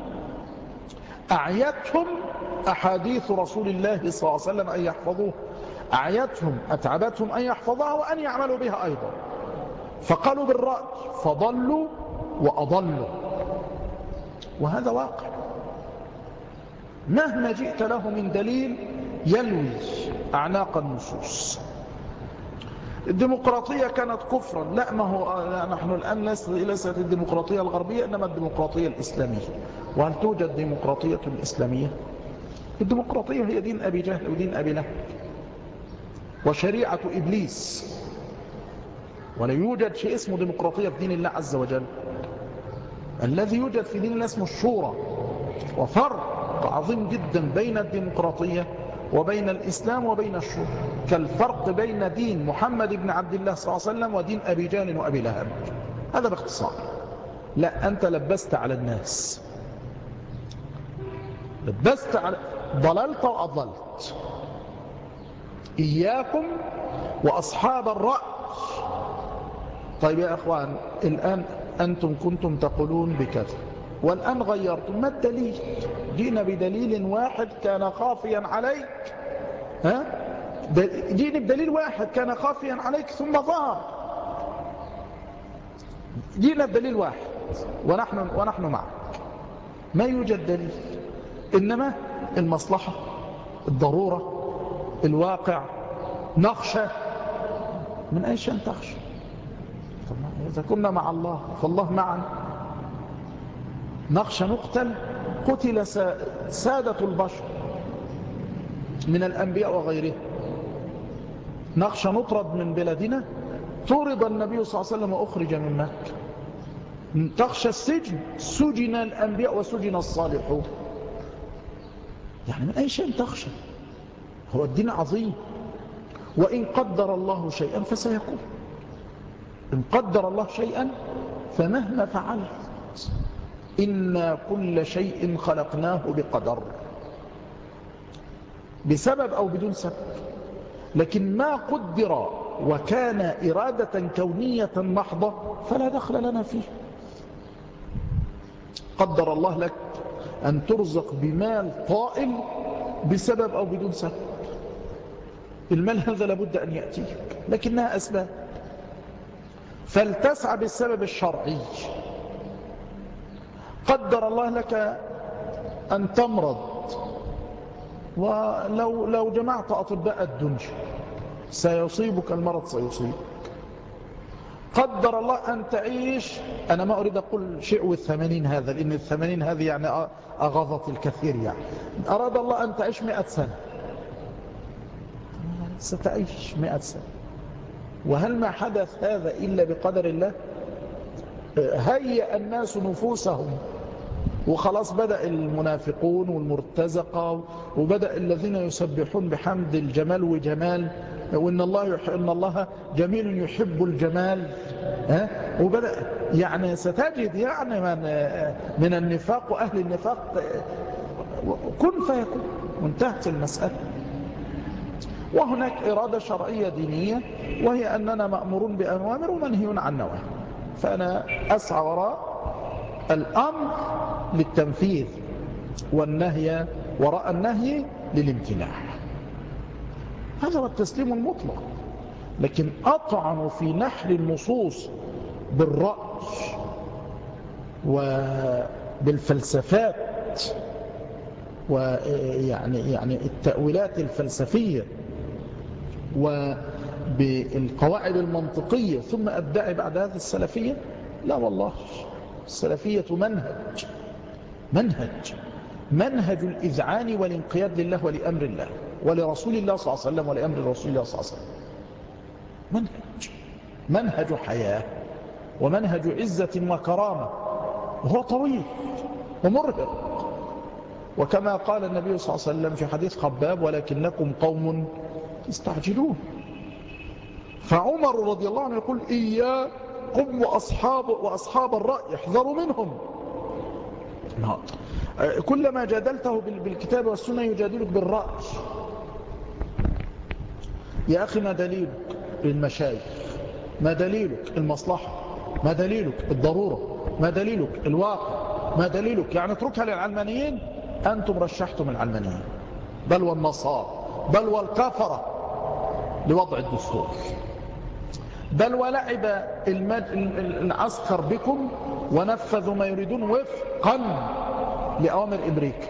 أعيتهم أحاديث رسول الله صلى الله عليه وسلم أن يحفظوه، أعيتهم أتعبتهم أن يحفظوها وأن يعملوا بها أيضا، فقالوا بالرأي فضلوا وأضلوا، وهذا واقع. مهما جئت له من دليل يلوي أعناق النصوص. الديمقراطية كانت كفرا، لا، ما هو نحن الآن ليست الديمقراطية الغربية إنما الديمقراطية الإسلامية. وهل توجد ديمقراطية إسلامية؟ الديمقراطية هي دين أبي جهل ودين أبي لهب وشريعة إبليس، ولا يوجد شيء اسمه ديمقراطية في دين الله عز وجل. الذي يوجد في دين الله اسمه الشورى، وفرق عظيم جدا بين الديمقراطية وبين الإسلام وبين الشورى، كالفرق بين دين محمد بن عبد الله صلى الله عليه وسلم ودين أبي جهل وأبي لهب. هذا باختصار. لا، أنت لبست على الناس، ضللت وأضللت. إياكم وأصحاب الرأي. طيب يا أخوان، الآن أنتم كنتم تقولون بكذا والآن غيرتم، ما الدليل؟ جينا بدليل واحد كان خافيا عليك، جينا بدليل واحد كان خافيا عليك ثم ظهر. جينا بدليل واحد ونحن معك، ما يوجد دليل، إنما المصلحة، الضرورة، الواقع. نخشى، من أي شيء تخشى؟ إذا كنا مع الله فالله معنا. نخشى نقتل، قتل سادة البشر من الأنبياء وغيرهم. نخشى نطرد من بلادنا، طرد النبي صلى الله عليه وسلم وأخرج من مكة. تخشى السجن، سجن الأنبياء وسجن الصالحون. يعني من أي شيء تخشى؟ هو الدين عظيم، وإن قدر الله شيئا فسيكون. إن قدر الله شيئا فمهما فعلت إن كل شيء خلقناه بقدر، بسبب أو بدون سبب. لكن ما قدر وكان إرادة كونية محضة فلا دخل لنا فيه. قدر الله لك أن ترزق بمال طائل بسبب أو بدون سبب، المال هذا لابد أن يأتيك، لكنها أسباب، فلتسعى بالسبب الشرعي. قدر الله لك أن تمرض، ولو جمعت أطباء الدنيا سيصيبك المرض، سيصيبك. قدر الله أن تعيش، أنا ما أريد أقول شيء 80 هذا، لأن 80 هذه يعني أغضت الكثير. يعني أراد الله أن تعيش 100 سنة، ستعيش 100 سنة. وهل ما حدث هذا إلا بقدر الله؟ هيأ الناس نفوسهم وخلاص، بدأ المنافقون والمرتزقة، وبدأ الذين يسبحون بحمد الجمال وجمال، وإن الله جميل يحب الجمال. وبدأ يعني ستجد يعني من النفاق وأهل النفاق كن فيكون، وانتهت المسألة. وهناك إرادة شرعية دينية، وهي أننا مأمورون بأوامر ومنهيون عن نواهي، فأنا أسعى وراء الأمر للتنفيذ، والنهي وراء النهي للامتناع. هذا هو التسليم المطلق. لكن أطعن في نحل النصوص بالرأي وبالفلسفات ويعني التأويلات الفلسفية وبالقواعد المنطقية ثم أدعي بعد هذا السلفية، لا والله. السلفية منهج الإذعان والانقياد لله ولأمر الله ولرسول الله صلى الله عليه وسلم ولأمر رسول الله صلى الله عليه وسلم. منهج حياة ومنهج عزة وكرامة، وهو طويل ومرهق. وكما قال النبي صلى الله عليه وسلم في حديث خباب: ولكنكم قوم تستعجلون. فعمر رضي الله عنه يقول: إياكم وأصحاب الرأي، احذروا منهم. كلما جادلته بالكتاب والسنة يجادلك بالرأي. يا أخي، ما دليلك؟ المشايخ. ما دليلك؟ المصلحة. ما دليلك؟ الضرورة. ما دليلك؟ الواقع. ما دليلك؟ يعني اتركها للعلمانيين. أنتم رشحتم العلمانيين، بل والنصارى، بل والكفرة لوضع الدستور، بل ولعب العسكر بكم ونفذوا ما يريدون وفقا لأوامر أمريكا.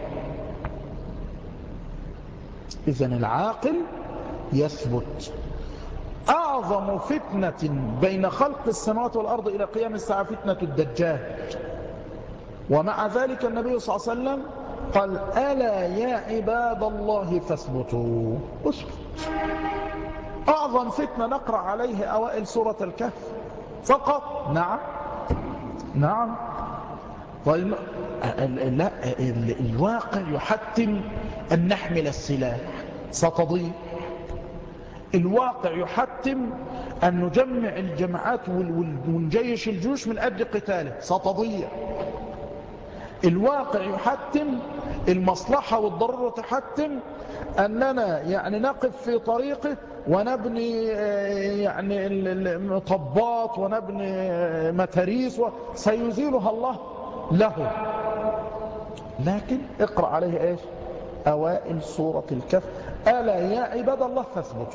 إذن العاقل يثبت. أعظم فتنة بين خلق السماوات والأرض إلى قيام الساعة فتنة الدجال، ومع ذلك النبي صلى الله عليه وسلم قال: ألا يا عباد الله فاثبتوا. اثبت. أعظم فتنة نقرأ عليه أوائل سورة الكهف فقط. نعم. طيب لا، الواقع يحتم أن نحمل السلاح، ستضيع. الواقع يحتم أن نجمع الجماعات ونجيش الجيوش من أجل قتاله، ستضيع. الواقع يحتم المصلحة والضرورة، تحتم أننا يعني نقف في طريقه ونبني يعني مطبات ونبني متاريس سيزيلها الله له. لكن اقرأ عليه ايش؟ أوائل سورة الكهف: ألا يا عباد الله فاثبتوا.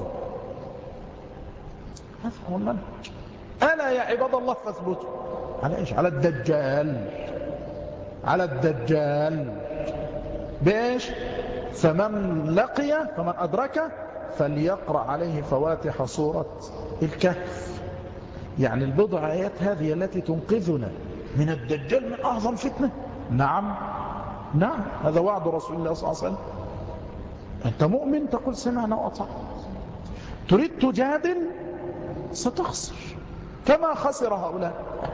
هذا هو المنهج. ألا يا عباد الله فاثبتوا. على ايش؟ على الدجال. على الدجال بايش؟ فمن لقي، فمن أدرك فليقرأ عليه فواتح سورة الكهف. يعني البضع آيات هذه التي تنقذنا من الدجال من أعظم فتنة. نعم، هذا وعد رسول الله صلى الله عليه وسلم. أنت مؤمن تقول سمعنا وأطعنا، تريد تجادل ستخسر كما خسر هؤلاء.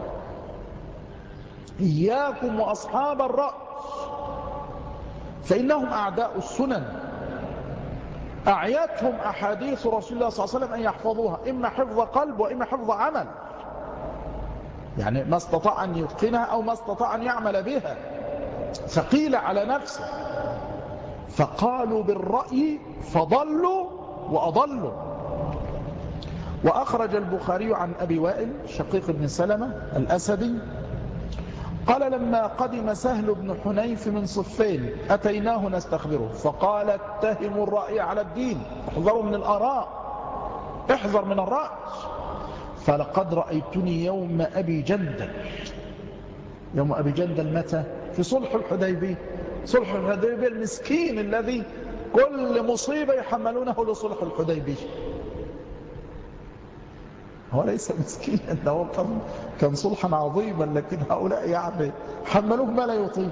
إياكم وأصحاب الرأي فإنهم أعداء السنن، أعيتهم أحاديث رسول الله صلى الله عليه وسلم أن يحفظوها، إما حفظ قلب وإما حفظ عمل، يعني ما استطاع أن يتقنها أو ما استطاع أن يعمل بها، ثقيلة على نفسه. فقالوا بالرأي فضلوا وأضلوا. وأخرج البخاري عن أبي وائل شقيق بن سلمة الأسدي قال: لما قدم سهل بن حنيف من صفين أتيناه نستخبره، فقال: اتهموا الرأي على الدين، احذروا من الآراء، احذر من الرأي. فلقد رأيتني يوم أبي جندل. يوم أبي جندل متى؟ في صلح الحديبية. صلح الحديبية المسكين الذي كل مصيبة يحملونه لصلح الحديبية. هو ليس مسكين، انه كان صلحا عظيما، لكن هؤلاء يعني حملوه ما لا يطيق.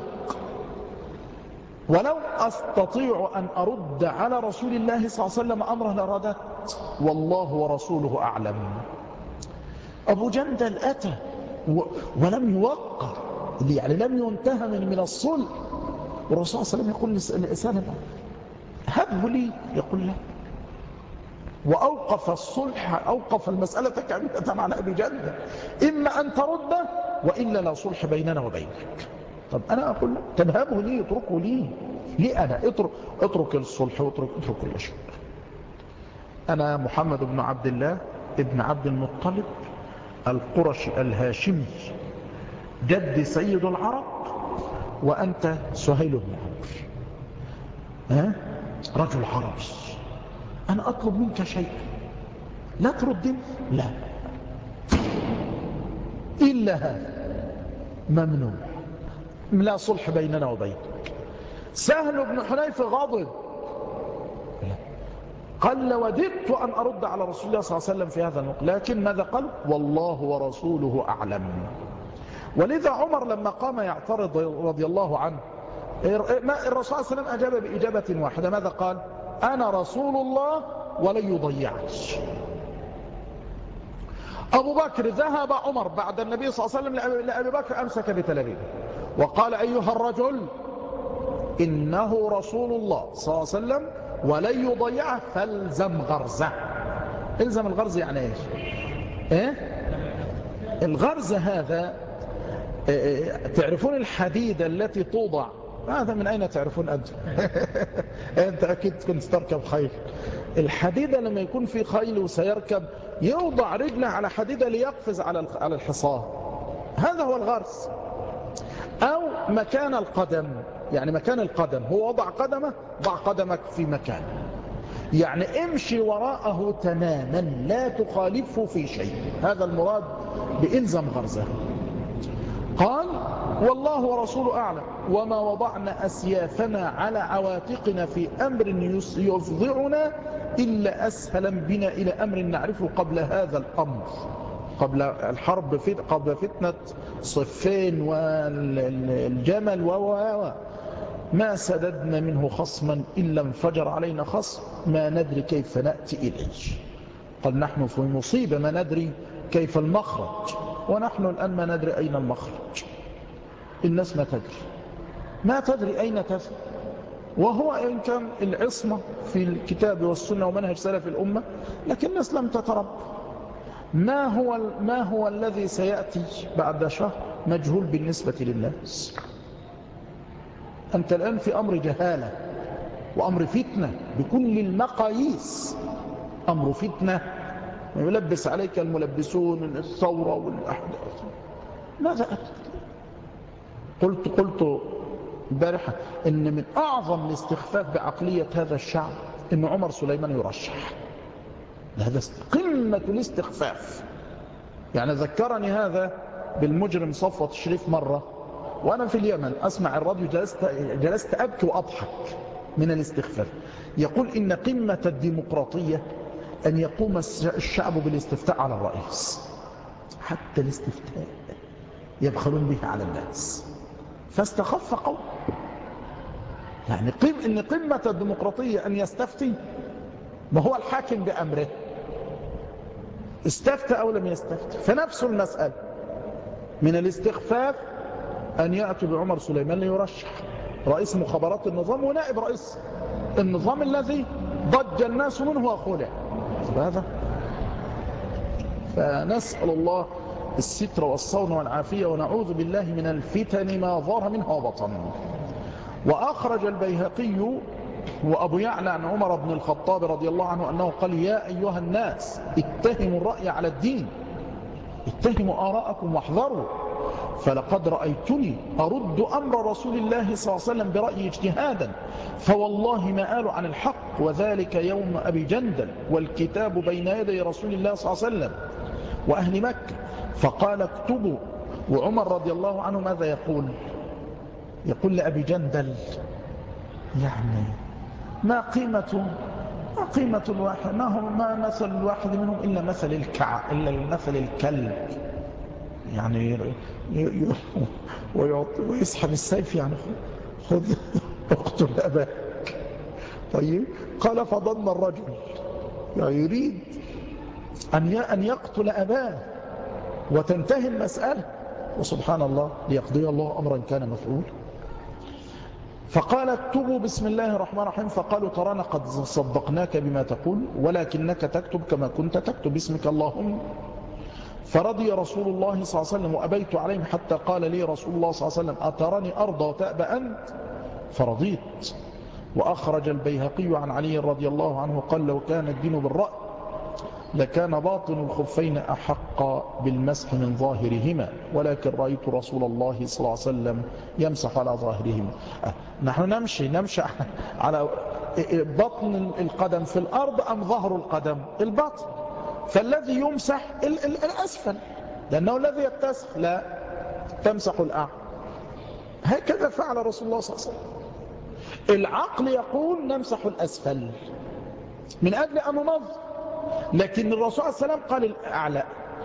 ولو أستطيع أن أرد على رسول الله صلى الله عليه وسلم أمره لرددت، والله ورسوله أعلم. أبو جندل أتى ولم يوقر، يعني لم ينتهى من الصلح، والرسول صلى الله عليه وسلم يقول لإنسان: هبه لي، يقول لا. وأوقف الصلح، أوقف المسألة كاملة على أبي جندل: إما أن ترد وإلا لا صلح بيننا وبينك. طب أنا أقول لك تنهبه ليه؟ اتركه ليه؟ ليه أنا؟ اترك الصلح واترك كل شيء. أنا محمد بن عبد الله ابن عبد المطلب القرشي الهاشمي جد سيد العرب، وأنت سهيل بن عمرو، رجل عربي. أنا أطلب منك شيء لا تردني، لا إلا هذا ممنوع، لا صلح بيننا وبينك. سهل بن حنيف غاضب، قال لوددت أن أرد على رسول الله صلى الله عليه وسلم في هذا الوقت، لكن ماذا قال؟ والله ورسوله أعلم. ولذا عمر لما قام يعترض رضي الله عنه، الرسول صلى الله عليه وسلم أجاب بإجابة واحدة، ماذا قال؟ أنا رسول الله ولن يضيعني. أبو بكر ذهب عمر بعد النبي صلى الله عليه وسلم لأبي بكر، أمسك بتلابيبه وقال أيها الرجل إنه رسول الله صلى الله عليه وسلم ولن يضيعه، فالزم غرزه. الزم الغرز يعني ايش؟ الغرز هذا، تعرفون الحديدة التي توضع، هذا من أين تعرفون أنتم؟ أنت أكيد كنت تركب خيل. الحديدة لما يكون في خيل وسيركب يوضع رجله على حديدة ليقفز على الحصان، هذا هو الغرز. أو مكان القدم، يعني مكان القدم هو وضع قدمه، ضع قدمك في مكان، يعني امشي وراءه تماما لا تخالفه في شيء، هذا المراد بإلزم غرزه. قال والله ورسوله أعلم وما وضعنا أسيافنا على عواتقنا في أمر يفضعنا إلا أسهلا بنا إلى أمر نعرفه قبل هذا الأمر، قبل الحرب، قبل فتنة صفين والجمل ما سددنا منه خصما إلا انفجر علينا خصم ما ندري كيف نأتي إليه. قال نحن في مصيبة ما ندري كيف المخرج، ونحن الآن ما ندري أين المخرج. الناس ما تدري أين تذهب. وهو إن كان العصمة في الكتاب والسنة ومنهج سلف الأمة، لكن الناس لم تتربى. ما هو الذي سيأتي بعد شهر مجهول بالنسبة للناس. أنت الآن في أمر جهالة وأمر فتنة بكل المقاييس، أمر فتنة يلبس عليك الملبسون، الثورة والأحداث. ماذا قلت البارحة إن من أعظم الاستخفاف بعقلية هذا الشعب إن عمر سليمان يرشح. هذا قمة الاستخفاف. يعني ذكرني هذا بالمجرم صفوة الشريف مرة وأنا في اليمن أسمع الراديو، جلست أبكي وأضحك من الاستخفاف. يقول إن قمة الديمقراطية أن يقوم الشعب بالاستفتاء على الرئيس، حتى الاستفتاء يبخلون به على الناس. فاستخف قوم، يعني إن قمة الديمقراطية أن يستفتي، ما هو الحاكم بأمره، استفتى أو لم يستفتي. فنفس المسألة من الاستخفاف أن يأتوا بعمر سليمان ليرشح رئيس مخابرات النظام ونائب رئيس النظام الذي ضج الناس منه وخلع. هذا فنسأل الله الستر والصون والعافية ونعوذ بالله من الفتن ما ظهر منها وبطن. وأخرج البيهقي وأبو يعلى عن عمر بن الخطاب رضي الله عنه أنه قال يا أيها الناس اتهموا الرأي على الدين، اتهموا آراءكم واحذروا، فلقد رأيتني أرد أمر رسول الله صلى الله عليه وسلم برأيي اجتهادا، فوالله ما آل عن الحق، وذلك يوم أبي جندل والكتاب بين يدي رسول الله صلى الله عليه وسلم وأهل مكة. فقال اكتبوا. وعمر رضي الله عنه ماذا يقول؟ يقول لأبي جندل يعني ما قيمة الواحد، ما مثل الواحد منهم إلا مثل الكلب، يعني ويسحب السيف، يعني خذ اقتل أباك. طيب قال فظن الرجل يعني يريد أن يقتل أباه وتنتهي المسألة، وسبحان الله ليقضي الله أمرا كان مفعولا. فقال اكتبوا بسم الله الرحمن الرحيم. فقالوا ترانا قد صدقناك بما تقول ولكنك تكتب كما كنت تكتب باسمك اللهم. فرضي رسول الله صلى الله عليه وسلم وأبيت عليهم حتى قال لي رسول الله صلى الله عليه وسلم أتراني أرضى وتأبى أنت؟ فرضيت. وأخرج البيهقي عن علي رضي الله عنه قال لو كان الدين بالرأي لكان باطن الخفين أحق بالمسح من ظاهرهما ولكن رأيت رسول الله صلى الله عليه وسلم يمسح على ظاهرهما. نحن نمشي على بطن القدم في الأرض أم ظهر القدم؟ البطن. فالذي يمسح الأسفل لأنه الذي يتسخ لا تمسح الأعلى. هكذا فعل رسول الله صلى الله عليه وسلم. العقل يقول نمسح الأسفل من أجل أن ننظر، لكن الرسول صلى الله عليه وسلم قال الأعلى.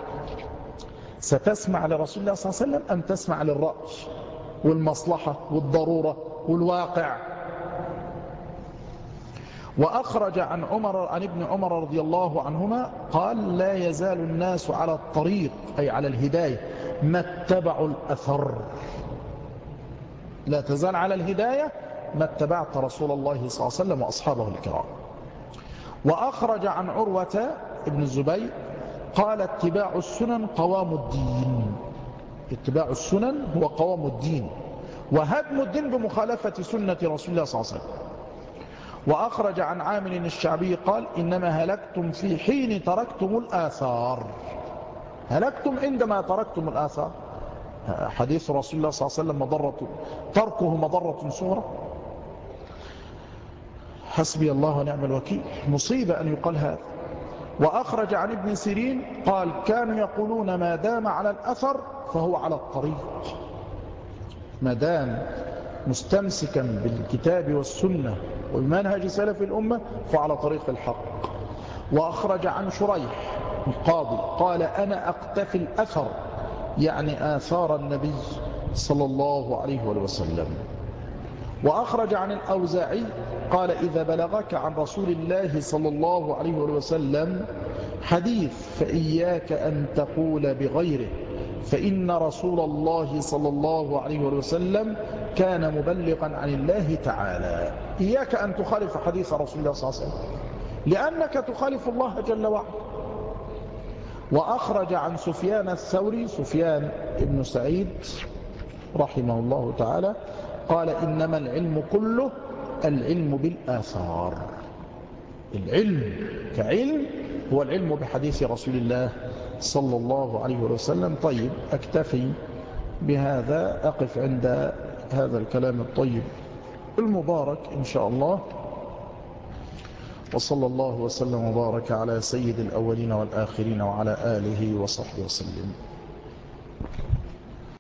ستسمع لرسول الله صلى الله عليه وسلم أم تسمع للرأي والمصلحة والضرورة والواقع؟ وأخرج عن ابن عمر رضي الله عنهما قال لا يزال الناس على الطريق أي على الهداية ما اتبعوا الأثر. لا تزال على الهداية ما اتبعت رسول الله صلى الله عليه وسلم وأصحابه الكرام. وأخرج عن عروة ابن الزبير قال اتباع السنن قوام الدين. اتباع السنن هو قوام الدين وهدم الدين بمخالفة سنة رسول الله صلى الله عليه وسلم. وأخرج عن عامر الشعبي قال إنما هلكتم في حين تركتم الآثار. هلكتم عندما تركتم الآثار. حديث رسول الله صلى الله عليه وسلم تركه مضرة صغرى. حسبي الله ونعم الوكيل. مصيبة أن يقال هذا. وأخرج عن ابن سيرين قال كانوا يقولون ما دام على الأثر فهو على الطريق. ما دام مستمسكا بالكتاب والسنة وبمنهج سلف الأمة فعلى طريق الحق. وأخرج عن شريح القاضي قال أنا أقتفي الأثر يعني آثار النبي صلى الله عليه وسلم. وأخرج عن الأوزاعي قال إذا بلغك عن رسول الله صلى الله عليه وسلم حديث فإياك أن تقول بغيره فإن رسول الله صلى الله عليه وسلم كان مبلغا عن الله تعالى. إياك أن تخالف حديث رسول الله صلى الله عليه وسلم لأنك تخالف الله جل وعلا. وأخرج عن سفيان الثوري سفيان ابن سعيد رحمه الله تعالى قال إنما العلم كله العلم بالآثار. العلم كعلم هو العلم بحديث رسول الله صلى الله عليه وسلم. طيب أكتفي بهذا، أقف عند هذا الكلام الطيب المبارك إن شاء الله. وصلى الله وسلم وبارك على سيد الأولين والآخرين وعلى آله وصحبه وسلم.